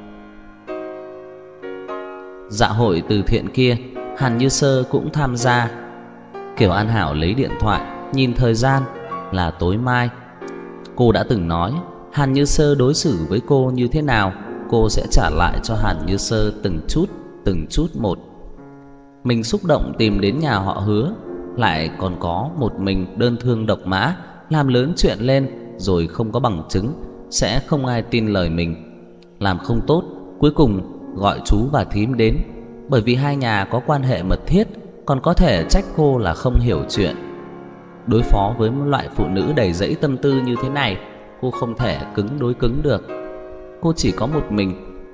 [SPEAKER 1] Dạ hội từ thiện kia, Hàn Như Sơ cũng tham gia. Kiều An Hảo lấy điện thoại, nhìn thời gian là tối mai. Cô đã từng nói Hàn Như Sơ đối xử với cô như thế nào, cô sẽ trả lại cho Hàn Như Sơ từng chút một. Mình xúc động tìm đến nhà họ Hứa, lại còn có một mình đơn thương độc mã, làm lớn chuyện lên rồi không có bằng chứng, sẽ không ai tin lời mình. Làm không tốt, cuối cùng gọi chú và thím đến, bởi vì hai nhà có quan hệ mật thiết, còn có thể trách cô là không hiểu chuyện. Đối phó với một loại phụ nữ đầy rẫy tâm tư như thế này, cô không thể cứng đối cứng được. Cô chỉ có một mình,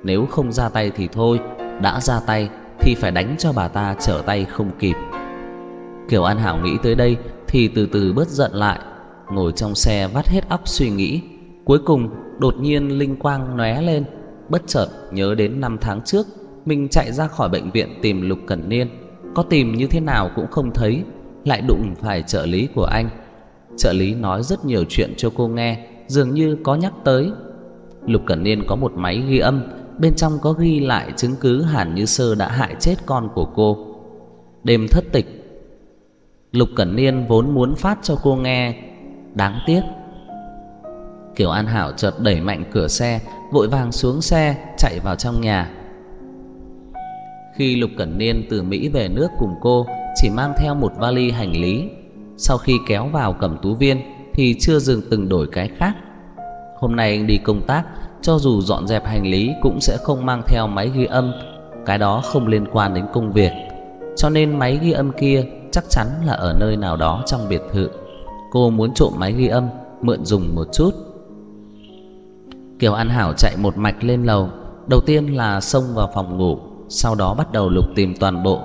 [SPEAKER 1] Nếu không ra tay thì thôi, đã ra tay thì phải đánh cho bà ta trở tay không kịp. Kiều An Hảo nghĩ tới đây thì từ từ bớt giận lại, ngồi trong xe vắt hết óc suy nghĩ. Cuối cùng đột nhiên linh quang lóe lên, bất chợt nhớ đến 5 tháng trước mình chạy ra khỏi bệnh viện tìm Lục Cẩn Niên, có tìm như thế nào cũng không thấy, lại đụng phải trợ lý của anh. Trợ lý nói rất nhiều chuyện cho cô nghe, dường như có nhắc tới Lục Cẩn Niên có một máy ghi âm, bên trong có ghi lại chứng cứ Hàn Như Sơ đã hại chết con của cô. Đêm thất tịch, Lục Cẩn Niên vốn muốn phát cho cô nghe, đáng tiếc. Kiều An Hảo chợt đẩy mạnh cửa xe, vội vàng xuống xe chạy vào trong nhà. Khi Lục Cẩn Niên từ Mỹ về nước cùng cô, chỉ mang theo một vali hành lý. Sau khi kéo vào Cẩm Tú Viên thì chưa dừng từng đổi cái khác. Hôm nay anh đi công tác, cho dù dọn dẹp hành lý cũng sẽ không mang theo máy ghi âm, cái đó không liên quan đến công việc. Cho nên máy ghi âm kia chắc chắn là ở nơi nào đó trong biệt thự. Cô muốn trộm máy ghi âm, mượn dùng một chút. Kiều An Hảo chạy một mạch lên lầu, đầu tiên là xông vào phòng ngủ, sau đó bắt đầu lục tìm toàn bộ.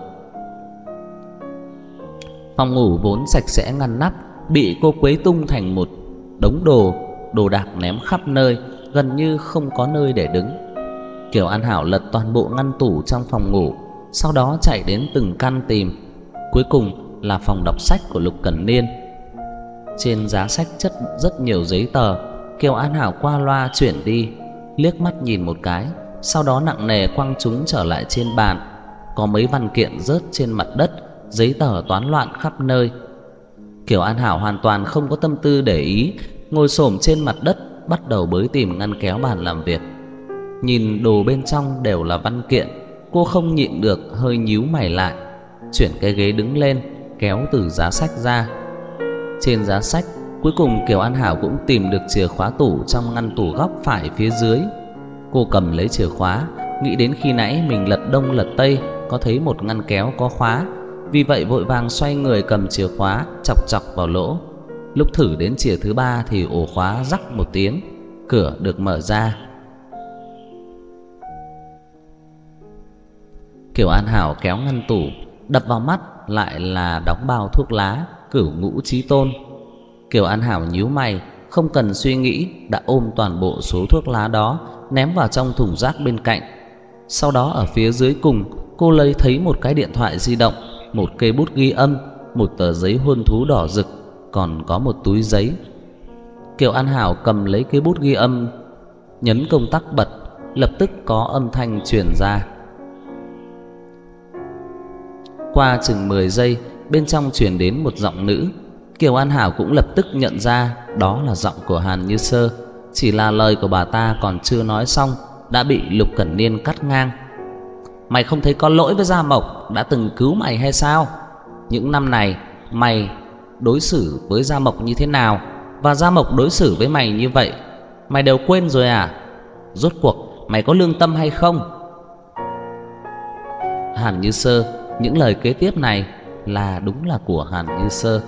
[SPEAKER 1] Phòng ngủ vốn sạch sẽ ngăn nắp, bị cô quấy tung thành một đống đồ đạc ném khắp nơi, gần như không có nơi để đứng. Kiều An Hảo lật toàn bộ ngăn tủ trong phòng ngủ, sau đó chạy đến từng căn tìm. Cuối cùng là phòng đọc sách của Lục Cẩn Niên. Trên giá sách chất rất nhiều giấy tờ. Kiều An Hảo qua loa chuyển đi, liếc mắt nhìn một cái, sau đó nặng nề quăng chúng trở lại trên bàn. Có mấy văn kiện rớt trên mặt đất, giấy tờ toán loạn khắp nơi. Kiều An Hảo hoàn toàn không có tâm tư để ý, ngồi xổm trên mặt đất bắt đầu bới tìm ngăn kéo bàn làm việc. Nhìn đồ bên trong đều là văn kiện, cô không nhịn được hơi nhíu mày lại, chuyển cái ghế đứng lên, kéo từ giá sách ra. Trên giá sách, cuối cùng Kiều An Hảo cũng tìm được chìa khóa tủ trong ngăn tủ góc phải phía dưới. Cô cầm lấy chìa khóa, nghĩ đến khi nãy mình lật đông lật tây có thấy một ngăn kéo có khóa, vì vậy vội vàng xoay người cầm chìa khóa chọc chọc vào lỗ. Lúc thử đến chìa thứ 3 thì ổ khóa rắc một tiếng, cửa được mở ra. Kiều An Hảo kéo ngăn tủ, đập vào mắt lại là đóng bao thuốc lá Cửu Ngũ Chí Tôn. Kiều An Hảo nhíu mày, không cần suy nghĩ đã ôm toàn bộ số thuốc lá đó ném vào trong thùng rác bên cạnh. Sau đó ở phía dưới cùng, cô lấy thấy một cái điện thoại di động, một cây bút ghi âm, một tờ giấy huân thú đỏ rực, còn có một túi giấy. Kiều An Hảo cầm lấy cây bút ghi âm, nhấn công tắc bật, lập tức có âm thanh truyền ra. Qua chừng 10 giây, bên trong truyền đến một giọng nữ. Kiều An Hảo cũng lập tức nhận ra đó là giọng của Hàn Như Sơ. Chỉ là lời của bà ta còn chưa nói xong đã bị Lục Cẩn Niên cắt ngang. Mày không thấy có lỗi với Gia Mộc đã từng cứu mày hay sao? Những năm này mày đối xử với Gia Mộc như thế nào, và Gia Mộc đối xử với mày như vậy, mày đều quên rồi à? Rốt cuộc mày có lương tâm hay không? Hàn Như Sơ, những lời kế tiếp này là đúng là của Hàn Như Sơ.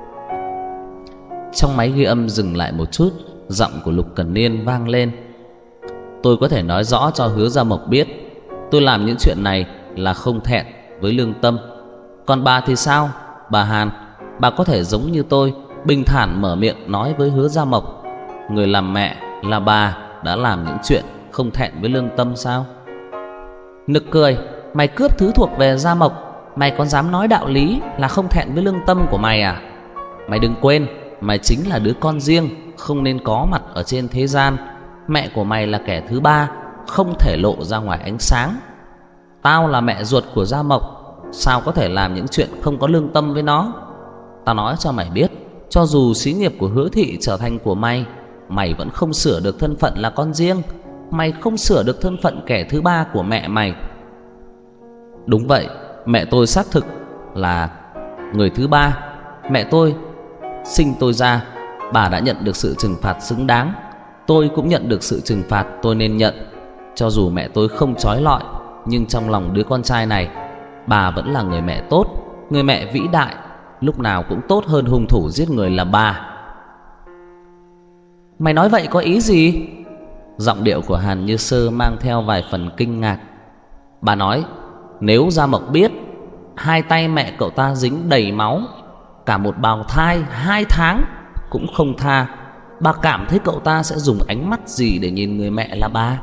[SPEAKER 1] Trong máy ghi âm dừng lại một chút, giọng của Lục Cẩn Niên vang lên. Tôi có thể nói rõ cho Hứa Gia Mộc biết, tôi làm những chuyện này là không thẹn với lương tâm. Còn bà thì sao? Bà Hàn, bà có thể giống như tôi, bình thản mở miệng nói với Hứa Gia Mộc, người làm mẹ là bà đã làm những chuyện không thẹn với lương tâm sao? Nực cười, mày cướp thứ thuộc về Gia Mộc, mày còn dám nói đạo lý là không thẹn với lương tâm của mày à? Mày đừng quên, mày chính là đứa con riêng, không nên có mặt ở trên thế gian. Mẹ của mày là kẻ thứ ba, không thể lộ ra ngoài ánh sáng. Tao là mẹ ruột của Gia Mộc, sao có thể làm những chuyện không có lương tâm với nó? Tao nói cho mày biết, cho dù xí nghiệp của Hứa thị trở thành của mày, mày vẫn không sửa được thân phận là con riêng. Mày không sửa được thân phận kẻ thứ ba của mẹ mày. Đúng vậy, mẹ tôi xác thực là người thứ ba. Mẹ tôi sinh tôi ra, bà đã nhận được sự trừng phạt xứng đáng. Tôi cũng nhận được sự trừng phạt tôi nên nhận. Cho dù mẹ tôi không trói lọi, nhưng trong lòng đứa con trai này, bà vẫn là người mẹ tốt, người mẹ vĩ đại, lúc nào cũng tốt hơn hung thủ giết người là bà. Mày nói vậy có ý gì? Giọng điệu của Hàn Như Sơ mang theo vài phần kinh ngạc. Bà nói nếu Gia Mộc biết hai tay mẹ cậu ta dính đầy máu, cả một bào thai 2 tháng cũng không tha, bà cảm thấy cậu ta sẽ dùng ánh mắt gì để nhìn người mẹ là bà?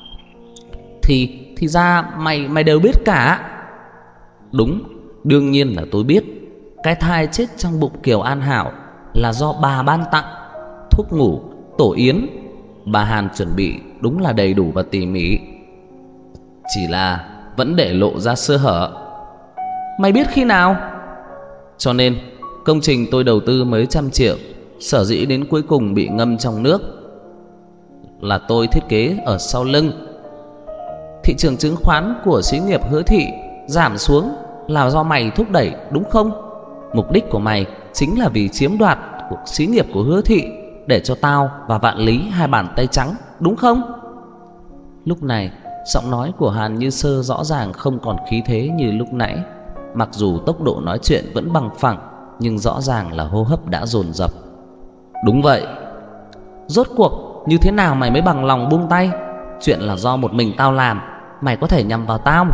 [SPEAKER 1] Thì ra mày đều biết cả. Đúng, đương nhiên là tôi biết. Cái thai chết trong bụng Kiều An Hảo là do bà ban tặng. Thuốc ngủ, tổ yến, bà Hàn chuẩn bị đúng là đầy đủ và tỉ mỉ, chỉ là vẫn để lộ ra sơ hở. Mày biết khi nào? Cho nên công trình tôi đầu tư mấy trăm triệu, sở dĩ đến cuối cùng bị ngâm trong nước là tôi thiết kế ở sau lưng. Thị trường chứng khoán của xí nghiệp Hứa Thị giảm xuống là do mày thúc đẩy, đúng không? Mục đích của mày chính là vì chiếm đoạt của xí nghiệp của Hứa Thị, để cho tao và Vạn Lý hai bàn tay trắng, đúng không? Lúc này giọng nói của Hàn Như Sơ rõ ràng không còn khí thế như lúc nãy. Mặc dù tốc độ nói chuyện vẫn bằng phẳng, nhưng rõ ràng là hô hấp đã dồn dập. Đúng vậy. Rốt cuộc như thế nào mày mới bằng lòng buông tay? Chuyện là do một mình tao làm, mày có thể nhầm vào tao?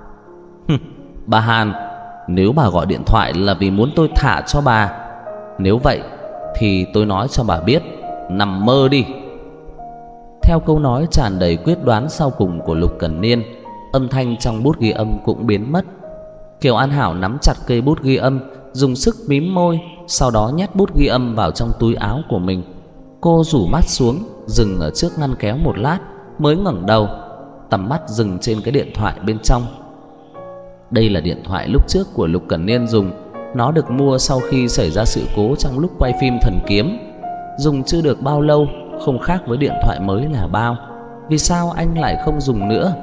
[SPEAKER 1] Bà Hàn, nếu bà gọi điện thoại là vì muốn tôi thả cho bà, nếu vậy thì tôi nói cho bà biết, nằm mơ đi. Theo câu nói tràn đầy quyết đoán sau cùng của Lục Cẩn Niên, âm thanh trong bút ghi âm cũng biến mất. Kiều An Hảo nắm chặt cây bút ghi âm, dùng sức mím môi, sau đó nhét bút ghi âm vào trong túi áo của mình. Cô rủ mắt xuống, dừng ở trước ngăn kéo một lát, mới ngẩng đầu, tầm mắt dừng trên cái điện thoại bên trong. Đây là điện thoại lúc trước của Lục Cẩn Niên dùng. Nó được mua sau khi xảy ra sự cố trong lúc quay phim Thần Kiếm. Dùng chưa được bao lâu, không khác với điện thoại mới là bao. Vì sao anh lại không dùng nữa?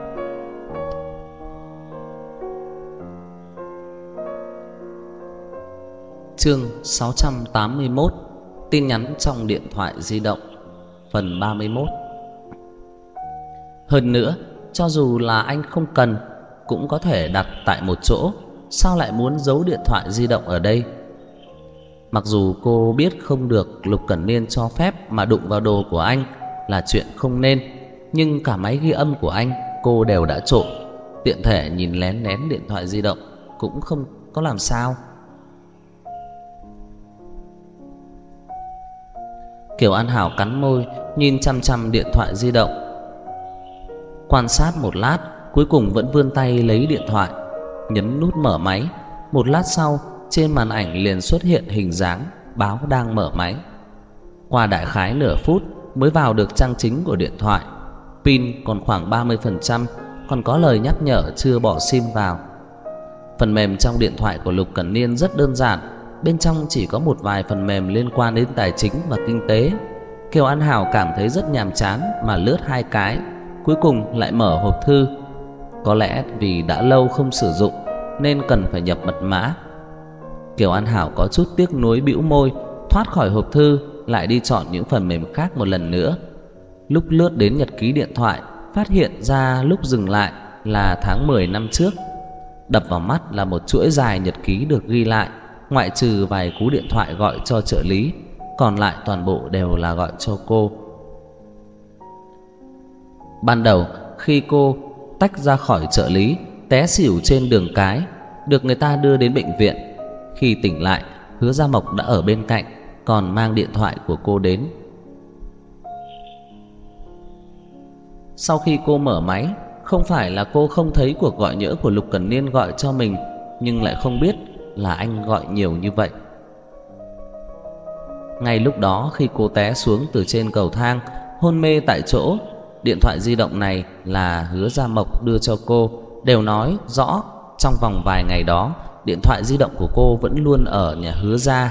[SPEAKER 1] Chương 681. Tin nhắn trong điện thoại di động. Phần 31. Hơn nữa, cho dù là anh không cần, cũng có thể đặt tại một chỗ, sao lại muốn giấu điện thoại di động ở đây? Mặc dù cô biết không được Lục Cẩn Niên cho phép mà đụng vào đồ của anh là chuyện không nên, nhưng cả máy ghi âm của anh cô đều đã trộm. Tiện thể nhìn lén lén điện thoại di động cũng không có làm sao. Kiều An Hảo cắn môi, nhìn chăm chăm điện thoại di động. Quan sát một lát, cuối cùng vẫn vươn tay lấy điện thoại, nhấn nút mở máy. Một lát sau, trên màn ảnh liền xuất hiện hình dáng báo đang mở máy. Qua đại khái nửa phút mới vào được trang chính của điện thoại. Pin còn khoảng 30%, còn có lời nhắc nhở chưa bỏ sim vào. Phần mềm trong điện thoại của Lục Cẩn Niên rất đơn giản, bên trong chỉ có một vài phần mềm liên quan đến tài chính và kinh tế. Kiều An Hảo cảm thấy rất nhàm chán mà lướt 2 cái, cuối cùng lại mở hộp thư. Có lẽ vì đã lâu không sử dụng nên cần phải nhập mật mã. Kiều An Hảo có chút tiếc nuối bĩu môi, thoát khỏi hộp thư, lại đi chọn những phần mềm khác một lần nữa. Lúc lướt đến nhật ký điện thoại, phát hiện ra lúc dừng lại là tháng 10 năm trước. Đập vào mắt là một chuỗi dài nhật ký được ghi lại, ngoại trừ vài cú điện thoại gọi cho trợ lý, còn lại toàn bộ đều là gọi cho cô. Ban đầu khi cô tách ra khỏi trợ lý, té xỉu trên đường cái, được người ta đưa đến bệnh viện. Khi tỉnh lại, Hứa Gia Mộc đã ở bên cạnh, còn mang điện thoại của cô đến. Sau khi cô mở máy, không phải là cô không thấy cuộc gọi nhỡ của Lục Cẩn Niên gọi cho mình, nhưng lại không biết là anh gọi nhiều như vậy. Ngay lúc đó khi cô té xuống từ trên cầu thang, hôn mê tại chỗ, điện thoại di động này là Hứa Gia Mộc đưa cho cô, đều nói rõ trong vòng vài ngày đó điện thoại di động của cô vẫn luôn ở nhà Hứa gia.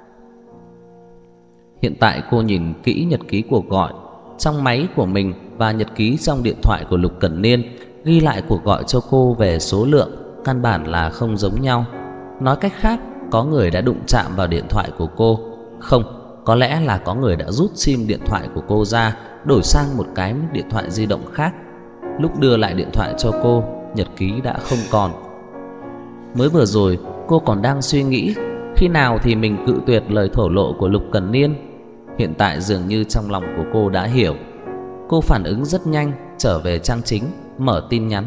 [SPEAKER 1] Hiện tại cô nhìn kỹ nhật ký cuộc gọi trong máy của mình và nhật ký trong điện thoại của Lục Cẩn Niên, ghi lại cuộc gọi cho cô về số lượng căn bản là không giống nhau. Nói cách khác, có người đã đụng chạm vào điện thoại của cô. Không, có lẽ là có người đã rút sim điện thoại của cô ra, đổi sang một cái điện thoại di động khác. Lúc đưa lại điện thoại cho cô, nhật ký đã không còn. Mới vừa rồi cô còn đang suy nghĩ khi nào thì mình cự tuyệt lời thổ lộ của Lục Cẩn Niên. Hiện tại dường như trong lòng của cô đã hiểu. cô phản ứng rất nhanh, trở về trang chính, mở tin nhắn.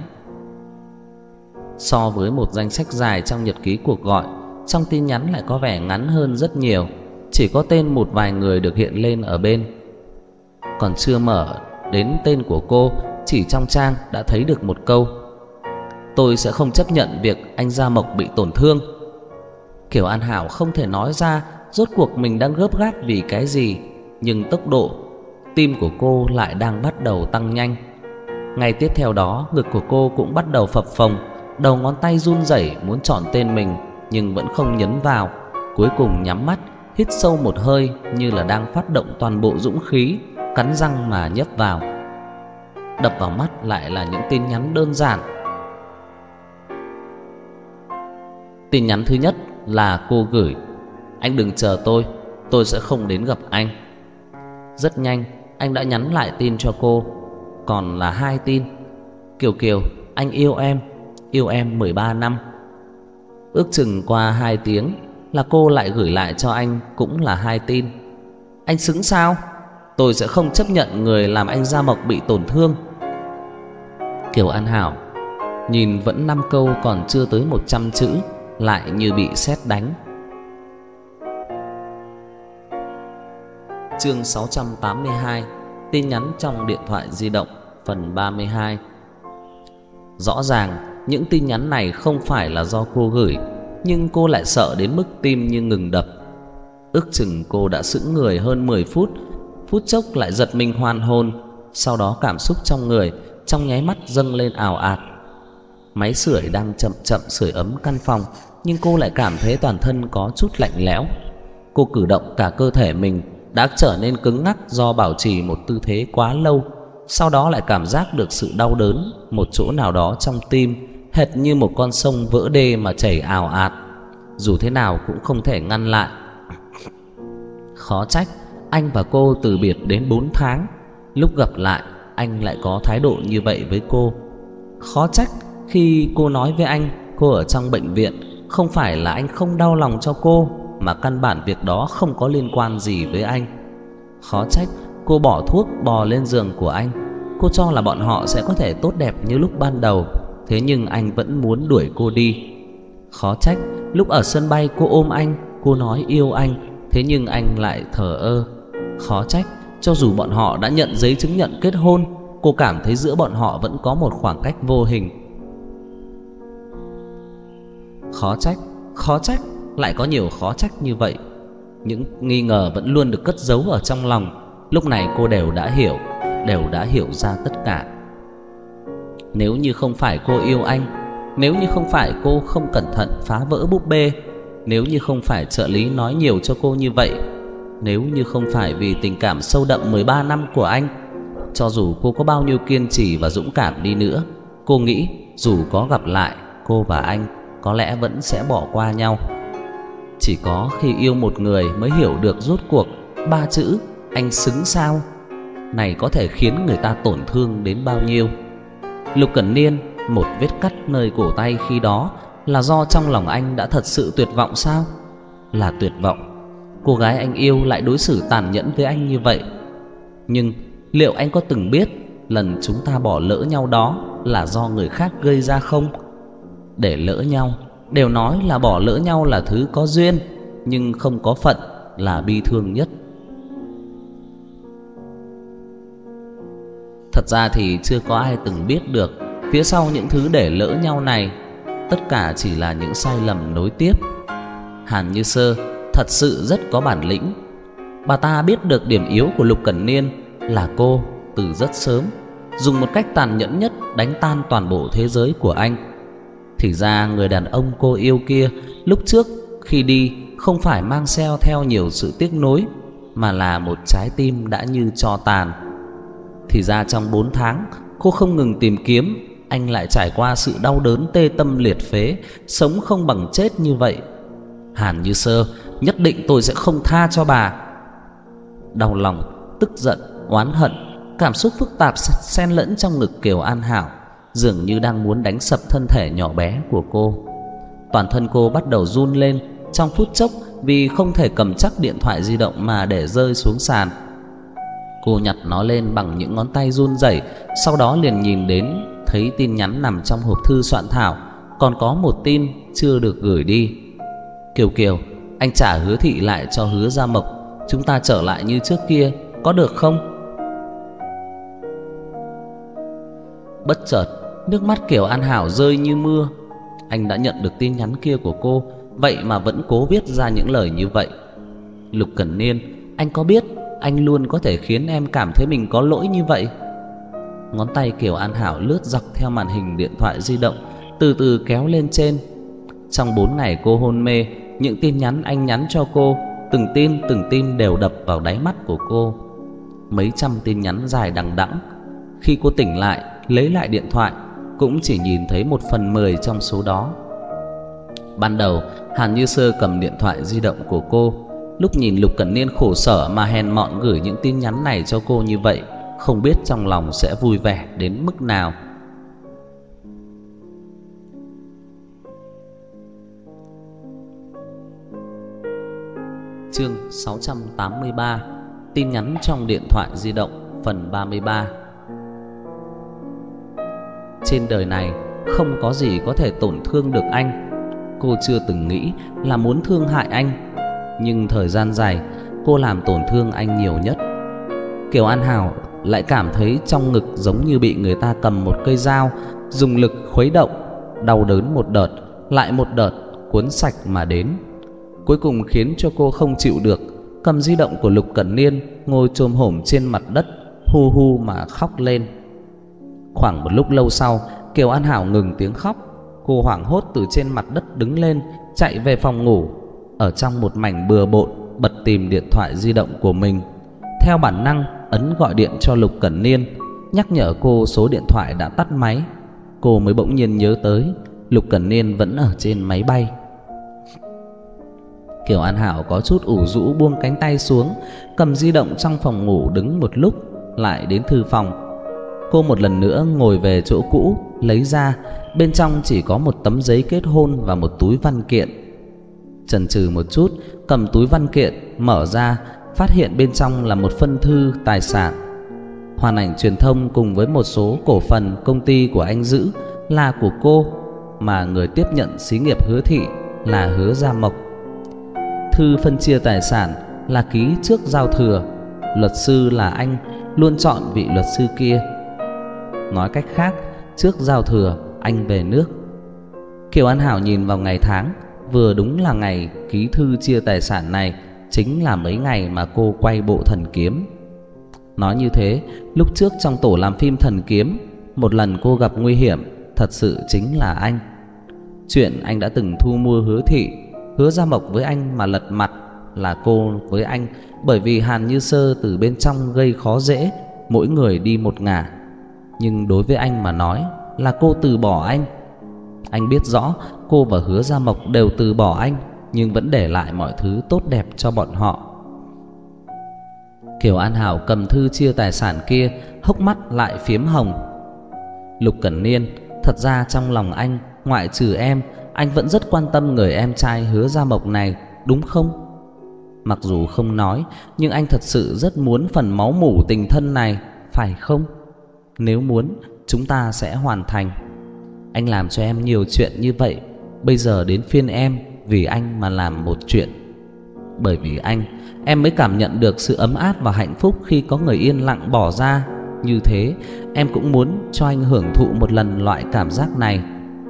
[SPEAKER 1] So với một danh sách dài trong nhật ký cuộc gọi, trong tin nhắn lại có vẻ ngắn hơn rất nhiều, chỉ có tên một vài người được hiện lên ở bên. Còn chưa mở đến tên của cô, chỉ trong trang đã thấy được một câu: tôi sẽ không chấp nhận việc anh Gia Mộc bị tổn thương. Kiều An Hảo không thể nói ra rốt cuộc mình đang gấp gáp vì cái gì, nhưng tốc độ tim của cô lại đang bắt đầu tăng nhanh. Ngay tiếp theo đó, ngực của cô cũng bắt đầu phập phồng, đầu ngón tay run rẩy muốn chọn tên mình nhưng vẫn không nhấn vào. Cuối cùng nhắm mắt, hít sâu một hơi như là đang phát động toàn bộ dũng khí, cắn răng mà nhấp vào. Đập vào mắt lại là những tin nhắn đơn giản. Tin nhắn thứ nhất là cô gửi: anh đừng chờ tôi sẽ không đến gặp anh. Rất nhanh anh đã nhắn lại tin cho cô, còn là 2 tin: Kiều Kiều, anh yêu em 13 năm. Ước chừng qua 2 tiếng là cô lại gửi lại cho anh cũng là 2 tin: anh xứng sao? Tôi sẽ không chấp nhận người làm anh Gia Mộc bị tổn thương. Kiều An Hảo nhìn vẫn 5 câu còn chưa tới 100 chữ, lại như bị sét đánh. Chương 682: tin nhắn trong điện thoại di động, phần 32. Rõ ràng những tin nhắn này không phải là do cô gửi, nhưng cô lại sợ đến mức tim như ngừng đập. Ước chừng cô đã sững người hơn 10 phút, phút chốc lại giật mình hoàn hồn. Sau đó cảm xúc trong người trong nháy mắt dâng lên ào ạt. Máy sưởi đang chậm chậm sưởi ấm căn phòng, nhưng cô lại cảm thấy toàn thân có chút lạnh lẽo. Cô cử động cả cơ thể mình đã trở nên cứng ngắc do bảo trì một tư thế quá lâu. Sau đó lại cảm giác được sự đau đớn một chỗ nào đó trong tim, hệt như một con sông vỡ đê mà chảy ào ạt, dù thế nào cũng không thể ngăn lại. Khó trách anh và cô từ biệt đến 4 tháng, lúc gặp lại anh lại có thái độ như vậy với cô. Khó trách khi cô nói với anh cô ở trong bệnh viện, không phải là anh không đau lòng cho cô, mà căn bản việc đó không có liên quan gì với anh. Khó trách cô bỏ thuốc bò lên giường của anh. Cô cho là bọn họ sẽ có thể tốt đẹp như lúc ban đầu, thế nhưng anh vẫn muốn đuổi cô đi. Khó trách lúc ở sân bay cô ôm anh, cô nói yêu anh, thế nhưng anh lại thờ ơ. Khó trách cho dù bọn họ đã nhận giấy chứng nhận kết hôn, cô cảm thấy giữa bọn họ vẫn có một khoảng cách vô hình. Khó trách, lại có nhiều khó trách như vậy. Những nghi ngờ vẫn luôn được cất giấu ở trong lòng. Lúc này cô đều đã hiểu ra tất cả. Nếu như không phải cô yêu anh, nếu như không phải cô không cẩn thận phá vỡ búp bê, nếu như không phải trợ lý nói nhiều cho cô như vậy, nếu như không phải vì tình cảm sâu đậm 13 năm của anh, cho dù cô có bao nhiêu kiên trì và dũng cảm đi nữa, cô nghĩ dù có gặp lại, cô và anh có lẽ vẫn sẽ bỏ qua nhau. Chỉ có khi yêu một người mới hiểu được rốt cuộc 3 chữ anh xứng sao này có thể khiến người ta tổn thương đến bao nhiêu. Lục Cẩn Niên, một vết cắt nơi cổ tay khi đó là do trong lòng anh đã thật sự tuyệt vọng sao? Là tuyệt vọng. Cô gái anh yêu lại đối xử tàn nhẫn với anh như vậy. Nhưng liệu anh có từng biết lần chúng ta bỏ lỡ nhau đó là do người khác gây ra không? Để lỡ nhau, đều nói là bỏ lỡ nhau là thứ có duyên, nhưng không có phận là bi thương nhất. Thật ra thì chưa có ai từng biết được phía sau những thứ để lỡ nhau này, tất cả chỉ là những sai lầm nối tiếp. Hàn Như Sơ thật sự rất có bản lĩnh. Bà ta biết được điểm yếu của Lục Cẩn Niên là cô từ rất sớm, dùng một cách tàn nhẫn nhất đánh tan toàn bộ thế giới của anh. Thì ra người đàn ông cô yêu kia lúc trước khi đi không phải mang theo nhiều sự tiếc nuối, mà là một trái tim đã như tro tàn. Thì ra trong 4 tháng cô không ngừng tìm kiếm, anh lại trải qua sự đau đớn tê tâm liệt phế, sống không bằng chết như vậy. Hàn Như Sơ, nhất định tôi sẽ không tha cho bà. Đau lòng, tức giận, oán hận, cảm xúc phức tạp xen lẫn trong ngực Kiều An Hảo, dường như đang muốn đánh sập thân thể nhỏ bé của cô. Toàn thân cô bắt đầu run lên trong phút chốc vì không thể cầm chắc điện thoại di động mà để rơi xuống sàn. Cô nhặt nó lên bằng những ngón tay run rẩy, sau đó liền nhìn đến thấy tin nhắn nằm trong hộp thư soạn thảo, còn có một tin chưa được gửi đi. Kiều Kiều, anh trả Hứa Thị lại cho Hứa Gia Mộc, chúng ta trở lại như trước kia, có được không? Bất chợt, nước mắt Kiều An Hảo rơi như mưa. Anh đã nhận được tin nhắn kia của cô, vậy mà vẫn cố viết ra những lời như vậy. Lục Cẩn Niên, anh có biết anh luôn có thể khiến em cảm thấy mình có lỗi như vậy? Ngón tay Kiều An Hảo lướt dọc theo màn hình điện thoại di động, từ từ kéo lên trên. Trong 4 ngày cô hôn mê, những tin nhắn anh nhắn cho cô, từng tin đều đập vào đáy mắt của cô. Mấy trăm tin nhắn dài đằng đẵng. Khi cô tỉnh lại, lấy lại điện thoại, cũng chỉ nhìn thấy 1/10 trong số đó. Ban đầu, Hàn Như Sơ cầm điện thoại di động của cô, lúc nhìn Lục Cẩn Niên khổ sở mà hèn mọn gửi những tin nhắn này cho cô như vậy, không biết trong lòng sẽ vui vẻ đến mức nào. Chương 683: Tin nhắn trong điện thoại di động, phần 33. Trên đời này không có gì có thể tổn thương được anh. Cô chưa từng nghĩ là muốn thương hại anh, nhưng thời gian dài cô làm tổn thương anh nhiều nhất. Kiều An Hảo lại cảm thấy trong ngực giống như bị người ta cầm một cây dao dùng lực khuấy động, đau đớn một đợt lại một đợt cuốn sạch mà đến. Cuối cùng khiến cho cô không chịu được, cầm di động của Lục Cẩn Niên, ngồi chồm hổm trên mặt đất, hu hu mà khóc lên. Khoảng một lúc lâu sau, Kiều An Hảo ngừng tiếng khóc. Cô hoảng hốt từ trên mặt đất đứng lên, chạy về phòng ngủ. Ở trong một mảnh bừa bộn, bật tìm điện thoại di động của mình. Theo bản năng ấn gọi điện cho Lục Cẩn Niên, nhắc nhở cô số điện thoại đã tắt máy. Cô mới bỗng nhiên nhớ tới Lục Cẩn Niên vẫn ở trên máy bay. Kiều An Hảo có chút ủ rũ buông cánh tay xuống, cầm di động trong phòng ngủ đứng một lúc, lại đến thư phòng. Cô một lần nữa ngồi về chỗ cũ, lấy ra, bên trong chỉ có một tấm giấy kết hôn và một túi văn kiện. Chần chừ một chút, cầm túi văn kiện mở ra, phát hiện bên trong là một phân thư tài sản. Hoàn Ảnh Truyền thông cùng với một số cổ phần công ty của anh giữ là của cô, mà người tiếp nhận xí nghiệp Hứa Thị là Hứa Gia Mộc. Thư phân chia tài sản là ký trước giao thừa, luật sư là anh luôn chọn vị luật sư kia. Nói cách khác, trước giao thừa anh về nước. Kiều An Hảo nhìn vào ngày tháng, vừa đúng là ngày ký thư chia tài sản này chính là mấy ngày mà cô quay bộ Thần Kiếm. Nói như thế, lúc trước trong tổ làm phim Thần Kiếm, một lần cô gặp nguy hiểm thật sự chính là anh. Chuyện anh đã từng thu mua Hứa Thị, Hứa Gia Mộc với anh mà lật mặt là cô với anh, bởi vì Hàn Như Sơ từ bên trong gây khó dễ, mỗi người đi một ngả. Nhưng đối với anh mà nói là cô từ bỏ anh. Anh biết rõ cô và Hứa Gia Mộc đều từ bỏ anh, nhưng vẫn để lại mọi thứ tốt đẹp cho bọn họ. Kiều An Hảo cầm thư chia tài sản kia, hốc mắt lại phiếm hồng. Lục Cẩn Niên, thật ra trong lòng anh, ngoại trừ em, anh vẫn rất quan tâm người em trai Hứa Gia Mộc này, đúng không? Mặc dù không nói, nhưng anh thật sự rất muốn phần máu mủ tình thân này, phải không? Nếu muốn, chúng ta sẽ hoàn thành. Anh làm cho em nhiều chuyện như vậy, bây giờ đến phiên em vì anh mà làm một chuyện. Bởi vì anh, em mới cảm nhận được sự ấm áp và hạnh phúc khi có người yên lặng bỏ ra. Như thế, em cũng muốn cho anh hưởng thụ một lần loại cảm giác này.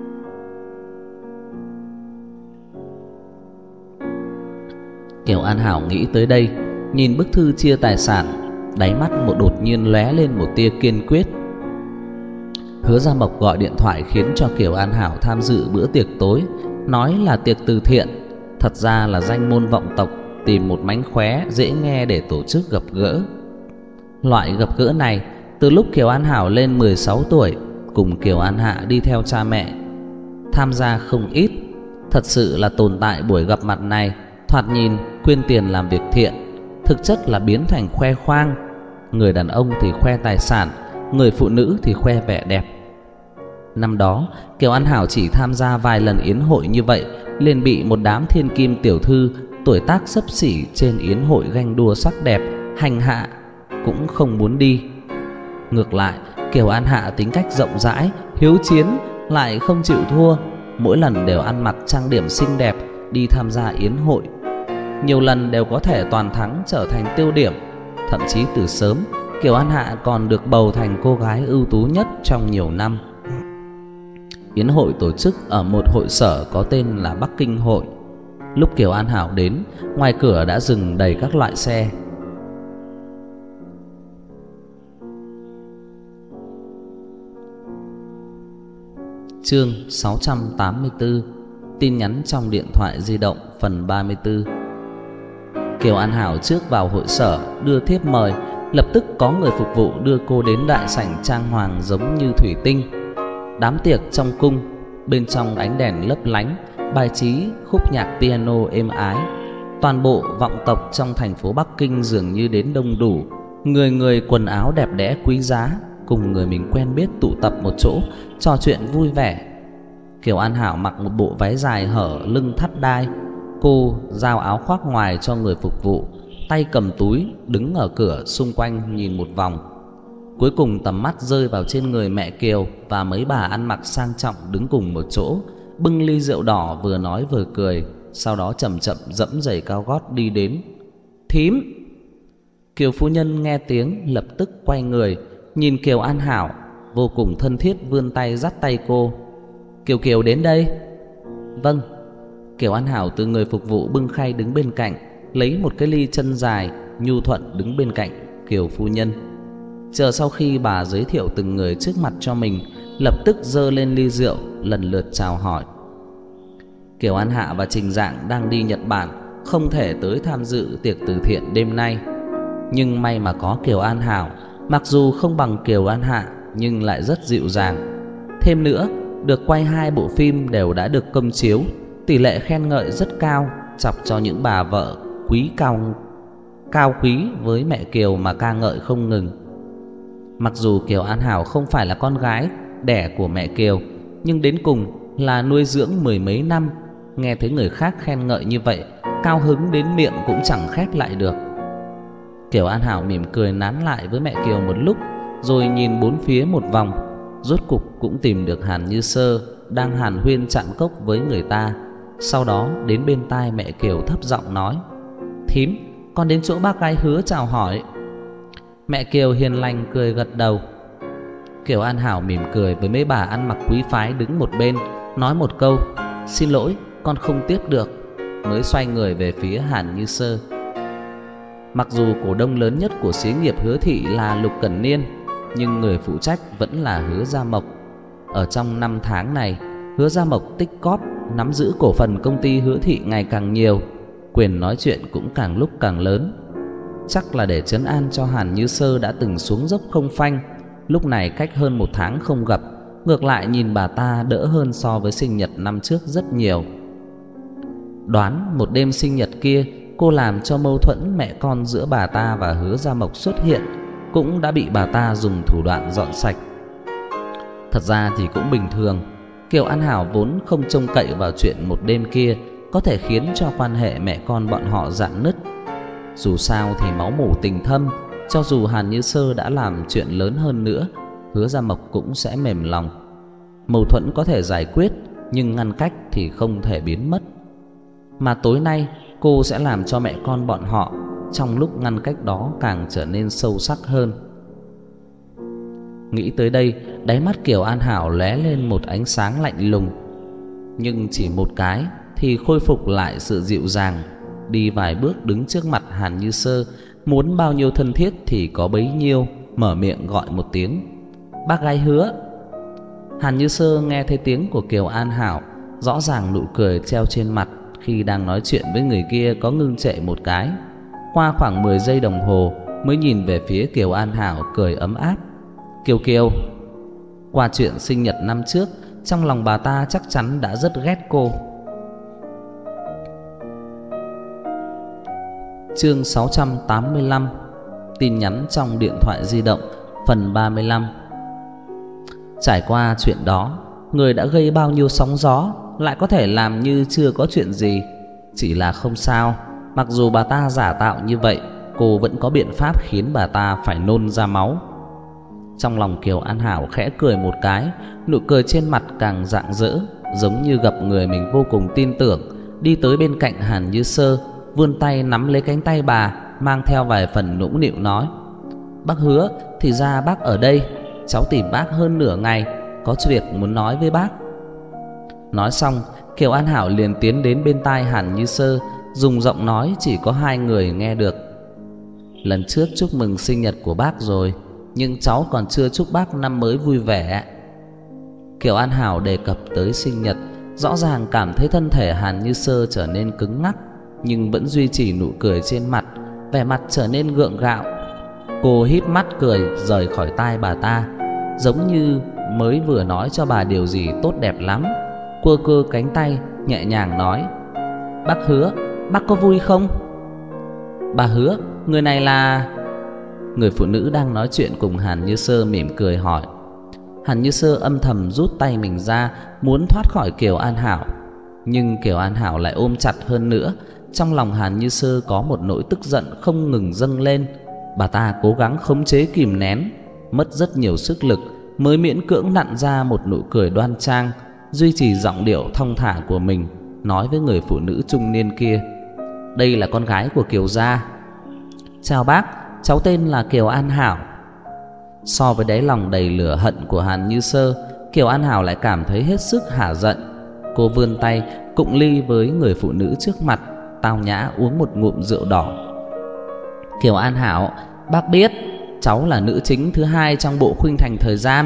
[SPEAKER 1] Kiều An Hảo nghĩ tới đây, nhìn bức thư chia tài sản, đáy mắt đột nhiên lóe lên một tia kiên quyết. Hứa Gia Mộc gọi điện thoại khiến cho Kiều An Hảo tham dự bữa tiệc tối, nói là tiệc từ thiện, thật ra là danh môn vọng tộc tìm một mánh khóe dễ nghe để tổ chức gặp gỡ. Loại gặp gỡ này, từ lúc Kiều An Hảo lên 16 tuổi, cùng Kiều An Hạ đi theo cha mẹ, tham gia không ít. Thật sự là tồn tại buổi gặp mặt này, thoạt nhìn quyên tiền làm việc thiện, thực chất là biến thành khoe khoang. Người đàn ông thì khoe tài sản, người phụ nữ thì khoe vẻ đẹp. Năm đó, Kiều An Hảo chỉ tham gia vài lần yến hội như vậy, liền bị một đám thiên kim tiểu thư tuổi tác xấp xỉ trên yến hội ganh đua sắc đẹp hành hạ. cũng không muốn đi. Ngược lại, Kiều An Hạ tính cách rộng rãi, hiếu chiến, lại không chịu thua, mỗi lần đều ăn mặc trang điểm xinh đẹp đi tham gia yến hội. Nhiều lần đều có thể toàn thắng, trở thành tiêu điểm. Thậm chí từ sớm, Kiều An Hạ còn được bầu thành cô gái ưu tú nhất trong nhiều năm. Yến hội tổ chức ở một hội sở có tên là Bắc Kinh Hội. Lúc Kiều An Hảo đến, ngoài cửa đã dừng đầy các loại xe. Chương 684. Tin nhắn trong điện thoại di động phần 34. Kiều An Hảo trước vào hội sở đưa thiếp mời, lập tức có người phục vụ đưa cô đến đại sảnh trang hoàng giống như thủy tinh. Đám tiệc trong cung, bên trong ánh đèn lấp lánh, bài trí khúc nhạc piano êm ái. Toàn bộ vọng tộc trong thành phố Bắc Kinh dường như đến đông đủ, người người quần áo đẹp đẽ quý giá, cùng người mình quen biết tụ tập một chỗ, trò chuyện vui vẻ. Kiều An Hảo mặc một bộ váy dài hở lưng thắt đai. Cô giao áo khoác ngoài cho người phục vụ, tay cầm túi, đứng ở cửa xung quanh nhìn một vòng. Cuối cùng tầm mắt rơi vào trên người mẹ Kiều và mấy bà ăn mặc sang trọng đứng cùng một chỗ, bưng ly rượu đỏ vừa nói vừa cười. Sau đó chậm chậm dẫm giày cao gót đi đến. Thím! Kiều phu nhân nghe tiếng lập tức quay người, nhìn Kiều An Hảo, vô cùng thân thiết vươn tay dắt tay cô. Kiều Kiều đến đây. Vâng. Kiều An Hảo từ người phục vụ bưng khay đứng bên cạnh, lấy một cái ly chân dài, nhu thuận đứng bên cạnh Kiều phu nhân. Chờ sau khi bà giới thiệu từng người trước mặt cho mình, lập tức giơ lên ly rượu, lần lượt chào hỏi. Kiều An Hạ và Trình Dạng đang đi Nhật Bản, không thể tới tham dự tiệc từ thiện đêm nay. Nhưng may mà có Kiều An Hảo, mặc dù không bằng Kiều An Hạ nhưng lại rất dịu dàng. Thêm nữa, được quay 2 bộ phim đều đã được công chiếu, tỷ lệ khen ngợi rất cao, chọc cho những bà vợ cao quý với mẹ Kiều mà ca ngợi không ngừng. Mặc dù Kiều An Hảo không phải là con gái đẻ của mẹ Kiều, nhưng đến cùng là nuôi dưỡng mười mấy năm, nghe thấy người khác khen ngợi như vậy, cao hứng đến miệng cũng chẳng khép lại được. Kiều An Hảo mỉm cười nán lại với mẹ Kiều một lúc, rồi nhìn bốn phía một vòng, rốt cục cũng tìm được Hàn Như Sơ đang hàn huyên chạm cốc với người ta. Sau đó đến bên tai mẹ Kiều thấp giọng nói: Thím, con đến chỗ bác gái Hứa chào hỏi. Mẹ Kiều hiền lành cười gật đầu. Kiều An Hảo mỉm cười với mấy bà ăn mặc quý phái đứng một bên, nói một câu: Xin lỗi, con không tiếp được, mới xoay người về phía Hàn Như Sơ. Mặc dù cổ đông lớn nhất của xí nghiệp Hứa thị là Lục Cẩn Niên, nhưng người phụ trách vẫn là Hứa Gia Mộc. Ở trong 5 tháng này, Hứa Gia Mộc tích cóp nắm giữ cổ phần công ty Hứa thị ngày càng nhiều, quyền nói chuyện cũng càng lúc càng lớn. Chắc là để trấn an cho Hàn Như Sơ đã từng xuống dốc không phanh, lúc này cách hơn 1 tháng không gặp, ngược lại nhìn bà ta đỡ hơn so với sinh nhật năm trước rất nhiều. Đoán một đêm sinh nhật kia cô làm cho mâu thuẫn mẹ con giữa bà ta và Hứa Gia Mộc xuất hiện, cũng đã bị bà ta dùng thủ đoạn dọn sạch. Thật ra thì cũng bình thường, Kiều An Hảo vốn không trông cậy vào chuyện một đêm kia có thể khiến cho quan hệ mẹ con bọn họ rạn nứt. Dù sao thì máu mủ tình thâm, cho dù Hàn Như Sơ đã làm chuyện lớn hơn nữa, Hứa Gia Mộc cũng sẽ mềm lòng. Mâu thuẫn có thể giải quyết, nhưng ngăn cách thì không thể biến mất. Mà tối nay cô sẽ làm cho mẹ con bọn họ trong lúc ngăn cách đó càng trở nên sâu sắc hơn. Nghĩ tới đây, đáy mắt Kiều An Hảo lóe lên một ánh sáng lạnh lùng, nhưng chỉ một cái thì khôi phục lại sự dịu dàng, đi vài bước đứng trước mặt Hàn Như Sơ, muốn bao nhiêu thân thiết thì có bấy nhiêu, mở miệng gọi một tiếng: Bác gái Hứa. Hàn Như Sơ nghe thấy tiếng của Kiều An Hảo, rõ ràng nụ cười treo trên mặt khi đang nói chuyện với người kia có ngưng trệ một cái. Qua khoảng 10 giây đồng hồ mới nhìn về phía Kiều An Hảo, cười ấm áp: Kiều Kiều. Qua chuyện sinh nhật năm trước, trong lòng bà ta chắc chắn đã rất ghét cô. Chương 685. Tin nhắn trong điện thoại di động phần 35. Trải qua chuyện đó, người đã gây bao nhiêu sóng gió lại có thể làm như chưa có chuyện gì. Chỉ là không sao, mặc dù bà ta giả tạo như vậy, cô vẫn có biện pháp khiến bà ta phải nôn ra máu. Trong lòng Kiều An Hảo khẽ cười một cái, nụ cười trên mặt càng rạng rỡ, giống như gặp người mình vô cùng tin tưởng. Đi tới bên cạnh Hàn Như Sơ, vươn tay nắm lấy cánh tay bà, mang theo vài phần nũng nịu nói: "Bác Hứa, thì ra bác ở đây. Cháu tìm bác hơn nửa ngày, có việc muốn nói với bác." Nói xong, Kiều An Hảo liền tiến đến bên tai Hàn Như Sơ, dùng giọng nói chỉ có hai người nghe được: "Lần trước chúc mừng sinh nhật của bác rồi, nhưng cháu còn chưa chúc bác năm mới vui vẻ." Kiều An Hảo đề cập tới sinh nhật, rõ ràng cảm thấy thân thể Hàn Như Sơ trở nên cứng ngắc, nhưng vẫn duy trì nụ cười trên mặt, vẻ mặt trở nên gượng gạo. Cô híp mắt cười rời khỏi tai bà ta, giống như mới vừa nói cho bà điều gì tốt đẹp lắm. Cua cua cánh tay nhẹ nhàng nói: "Bác Hứa, bác có vui không?" "Bà Hứa, người này là..." Người phụ nữ đang nói chuyện cùng Hàn Như Sơ mỉm cười hỏi. Hàn Như Sơ âm thầm rút tay mình ra, muốn thoát khỏi Kiều An Hảo, nhưng Kiều An Hảo lại ôm chặt hơn nữa. Trong lòng Hàn Như Sơ có một nỗi tức giận không ngừng dâng lên. Bà ta cố gắng khống chế kìm nén, mất rất nhiều sức lực mới miễn cưỡng nặn ra một nụ cười đoan trang, duy trì giọng điệu thong thả của mình, nói với người phụ nữ trung niên kia: "Đây là con gái của Kiều gia. Chào bác, cháu tên là Kiều An Hảo." So với đáy lòng đầy lửa hận của Hàn Như Sơ, Kiều An Hảo lại cảm thấy hết sức hả giận. Cô vươn tay cụng ly với người phụ nữ trước mặt, tao nhã uống một ngụm rượu đỏ. "Kiều An Hảo, bác biết cháu là nữ chính thứ hai trong bộ Khuynh Thành Thời Gian."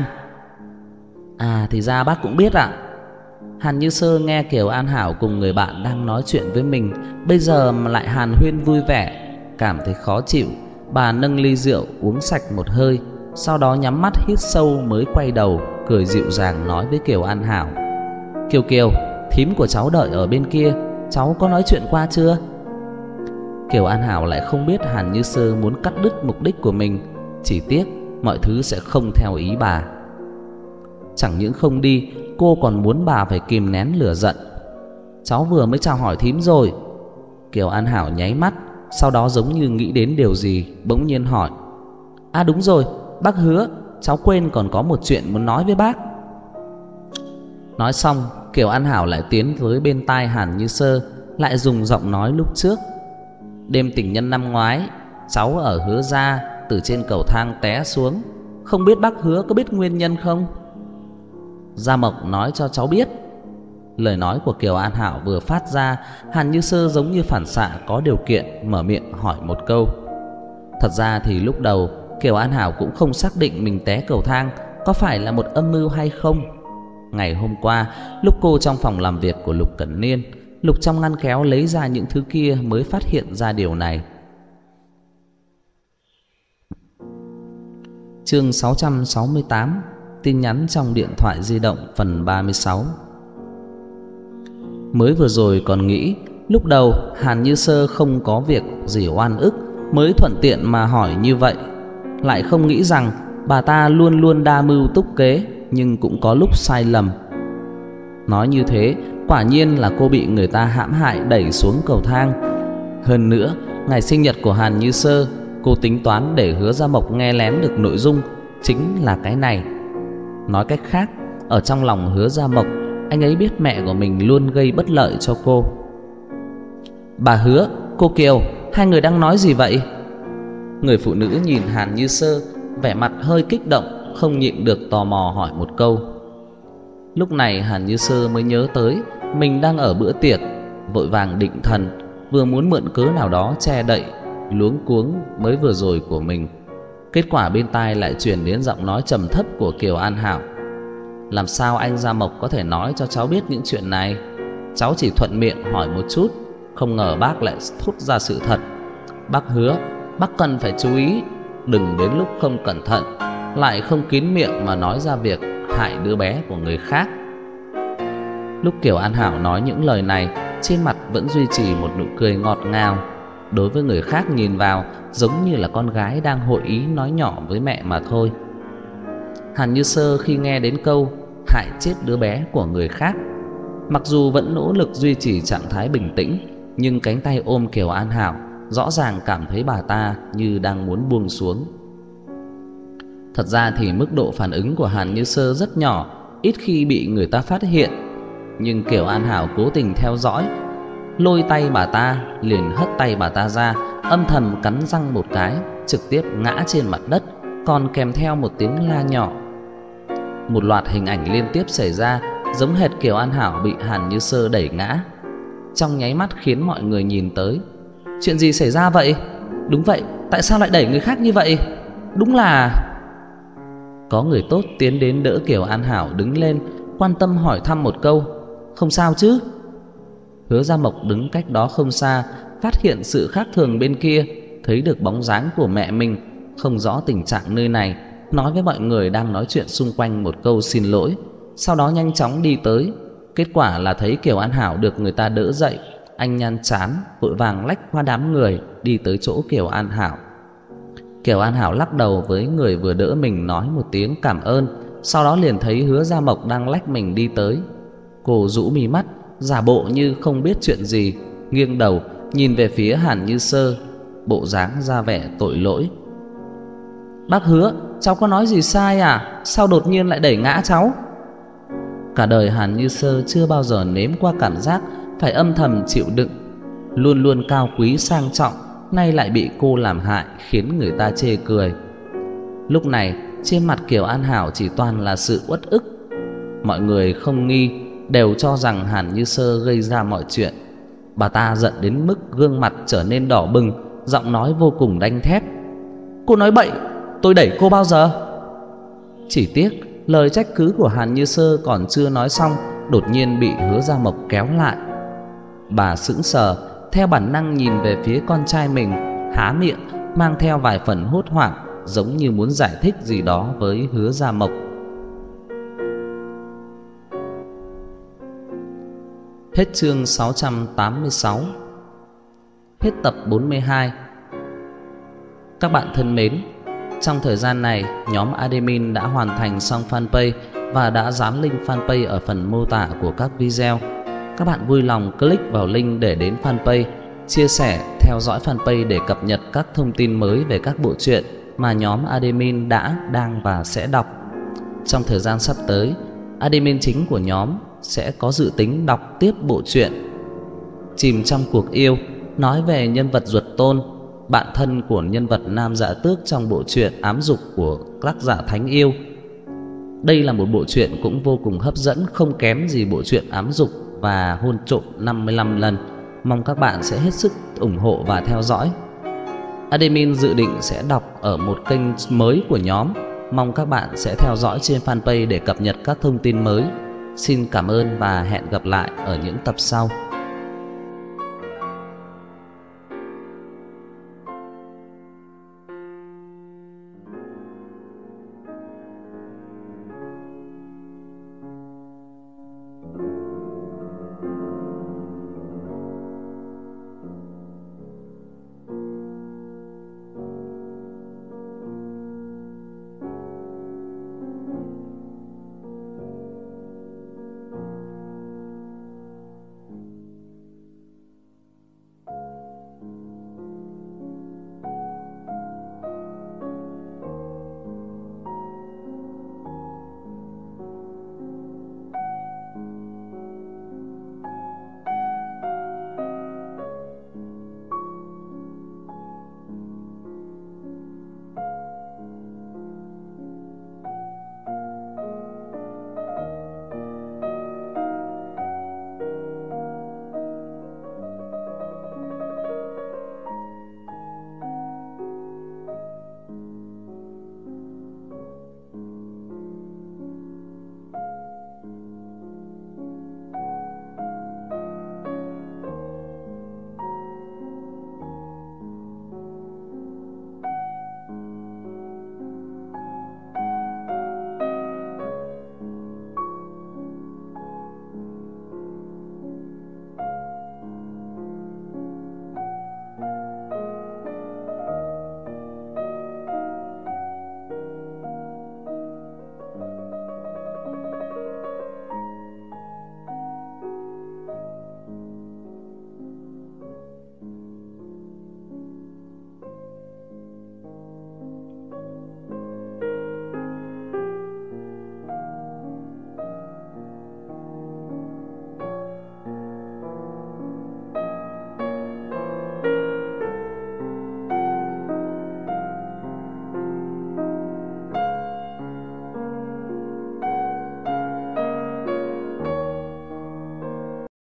[SPEAKER 1] "À, thì ra bác cũng biết ạ." Hàn Như Sơ nghe Kiều An Hảo cùng người bạn đang nói chuyện với mình, bây giờ mà lại hàn huyên vui vẻ, cảm thấy khó chịu. Bà nâng ly rượu uống sạch một hơi, sau đó nhắm mắt hít sâu mới quay đầu cười dịu dàng nói với Kiều An Hảo: "Kiều Kiều, thím của cháu đợi ở bên kia, cháu có nói chuyện qua chưa?" Kiều An Hảo lại không biết Hàn Như Sơ muốn cắt đứt mục đích của mình, chỉ tiếc mọi thứ sẽ không theo ý bà. Chẳng những không đi, cô còn muốn bà phải kìm nén lửa giận. "Cháu vừa mới chào hỏi thím rồi." Kiều An Hảo nháy mắt, sau đó giống như nghĩ đến điều gì, bỗng nhiên hỏi: "À đúng rồi, bác Hứa, cháu quên còn có một chuyện muốn nói với bác." Nói xong, Kiều An Hảo lại tiến tới bên tai Hàn Như Sơ, lại dùng giọng nói lúc trước: "Đêm tình nhân năm ngoái, cháu ở Hứa gia từ trên cầu thang té xuống, không biết bác Hứa có biết nguyên nhân không?" "Gia Mộc nói cho cháu biết." Lời nói của Kiều An Hảo vừa phát ra, Hàn Như Sơ giống như phản xạ có điều kiện mở miệng hỏi một câu. Thật ra thì lúc đầu Kiều An Hảo cũng không xác định mình té cầu thang có phải là một âm mưu hay không. Ngày hôm qua, lúc cô trong phòng làm việc của Lục Cẩn Niên, lục trong ngăn kéo lấy ra những thứ kia mới phát hiện ra điều này. Chương 668: Tin nhắn trong điện thoại di động phần 36. Mới vừa rồi còn nghĩ lúc đầu Hàn Như Sơ không có việc gì oan ức mới thuận tiện mà hỏi như vậy, lại không nghĩ rằng bà ta luôn luôn đa mưu túc kế, nhưng cũng có lúc sai lầm. Nói như thế, quả nhiên là cô bị người ta hãm hại đẩy xuống cầu thang. Hơn nữa, ngày sinh nhật của Hàn Như Sơ, cô tính toán để Hứa Gia Mộc nghe lén được nội dung, chính là cái này. Nói cách khác, ở trong lòng Hứa Gia Mộc, anh ấy biết mẹ của mình luôn gây bất lợi cho cô. "Bà Hứa, cô Kiều, hai người đang nói gì vậy?" Người phụ nữ nhìn Hàn Như Sơ, vẻ mặt hơi kích động, không nhịn được tò mò hỏi một câu. Lúc này Hàn Như Sơ mới nhớ tới mình đang ở bữa tiệc, vội vàng định thần, vừa muốn mượn cớ nào đó che đậy luống cuống mới vừa rồi của mình. Kết quả bên tai lại truyền đến giọng nói trầm thấp của Kiều An Hảo: "Làm sao anh Gia Mộc có thể nói cho cháu biết những chuyện này? Cháu chỉ thuận miệng hỏi một chút, không ngờ bác lại thốt ra sự thật. Bác Hứa, bác cần phải chú ý, đừng đến lúc không cẩn thận lại không kín miệng mà nói ra việc hại đứa bé của người khác." Lúc Kiều An Hảo nói những lời này, trên mặt vẫn duy trì một nụ cười ngọt ngào. Đối với người khác nhìn vào, giống như là con gái đang hội ý nói nhỏ với mẹ mà thôi. Hàn Như Sơ khi nghe đến câu hại chết đứa bé của người khác, mặc dù vẫn nỗ lực duy trì trạng thái bình tĩnh, nhưng cánh tay ôm Kiều An Hảo rõ ràng cảm thấy bà ta như đang muốn buông xuống. Thật ra thì mức độ phản ứng của Hàn Như Sơ rất nhỏ, ít khi bị người ta phát hiện. Nhưng Kiều An Hảo cố tình theo dõi, lôi tay bà ta, liền hất tay bà ta ra, âm thầm cắn răng một cái, trực tiếp ngã trên mặt đất, còn kèm theo một tiếng la nhỏ. Một loạt hình ảnh liên tiếp xảy ra, giống hệt Kiều An Hảo bị Hàn Như Sơ đẩy ngã, trong nháy mắt khiến mọi người nhìn tới. Chuyện gì xảy ra vậy? Đúng vậy, tại sao lại đẩy người khác như vậy? Đúng là... Có người tốt tiến đến đỡ Kiều An Hảo đứng lên, quan tâm hỏi thăm một câu: không sao chứ? Hứa Gia Mộc đứng cách đó không xa, phát hiện sự khác thường bên kia, thấy được bóng dáng của mẹ mình, không rõ tình trạng nơi này, nói với mọi người đang nói chuyện xung quanh một câu xin lỗi, sau đó nhanh chóng đi tới. Kết quả là thấy Kiều An Hảo được người ta đỡ dậy, anh nhăn chán, vội vàng lách qua đám người đi tới chỗ Kiều An Hảo. Kiều An Hảo lắc đầu với người vừa đỡ mình, nói một tiếng cảm ơn, sau đó liền thấy Hứa Gia Mộc đang lách mình đi tới. Cô rũ mí mắt, giả bộ như không biết chuyện gì, nghiêng đầu nhìn về phía Hàn Như Sơ, bộ dáng ra vẻ tội lỗi. Bác Hứa, cháu có nói gì sai à? Sao đột nhiên lại đẩy ngã cháu? Cả đời Hàn Như Sơ chưa bao giờ nếm qua cảm giác phải âm thầm chịu đựng. Luôn luôn cao quý sang trọng, nay lại bị cô làm hại, khiến người ta chê cười. Lúc này trên mặt Kiều An Hảo chỉ toàn là sự uất ức. Mọi người không nghi, đều cho rằng Hàn Như Sơ gây ra mọi chuyện. Bà ta giận đến mức gương mặt trở nên đỏ bừng, giọng nói vô cùng đanh thép: cô nói bậy, tôi đẩy cô bao giờ? Chỉ tiếc lời trách cứ của Hàn Như Sơ còn chưa nói xong, đột nhiên bị Hứa Gia Mộc kéo lại. Bà sững sờ, theo bản năng nhìn về phía con trai mình, há miệng mang theo vài phần hốt hoảng, giống như muốn giải thích gì đó với Hứa Gia Mộc. Hết chương 686. Hết tập 42. Các bạn thân mến, trong thời gian này, nhóm admin đã hoàn thành xong fanpage và đã dán link fanpage ở phần mô tả của các video. Các bạn vui lòng click vào link để đến fanpage, chia sẻ, theo dõi fanpage để cập nhật các thông tin mới về các bộ truyện mà nhóm admin đã, đang và sẽ đọc. Trong thời gian sắp tới, admin chính của nhóm sẽ có dự tính đọc tiếp bộ truyện Chìm trong cuộc yêu, nói về nhân vật Duật Tôn, bạn thân của nhân vật Nam Dạ Tước trong bộ truyện Ám Dục của tác giả Thánh Yêu. Đây là một bộ truyện cũng vô cùng hấp dẫn, không kém gì bộ truyện Ám Dục và Hôn Trộm 55 lần. Mong các bạn sẽ hết sức ủng hộ và theo dõi. Admin dự định sẽ đọc ở một kênh mới của nhóm, mong các bạn sẽ theo dõi trên fanpage để cập nhật các thông tin mới. Xin cảm ơn và hẹn gặp lại ở những tập sau.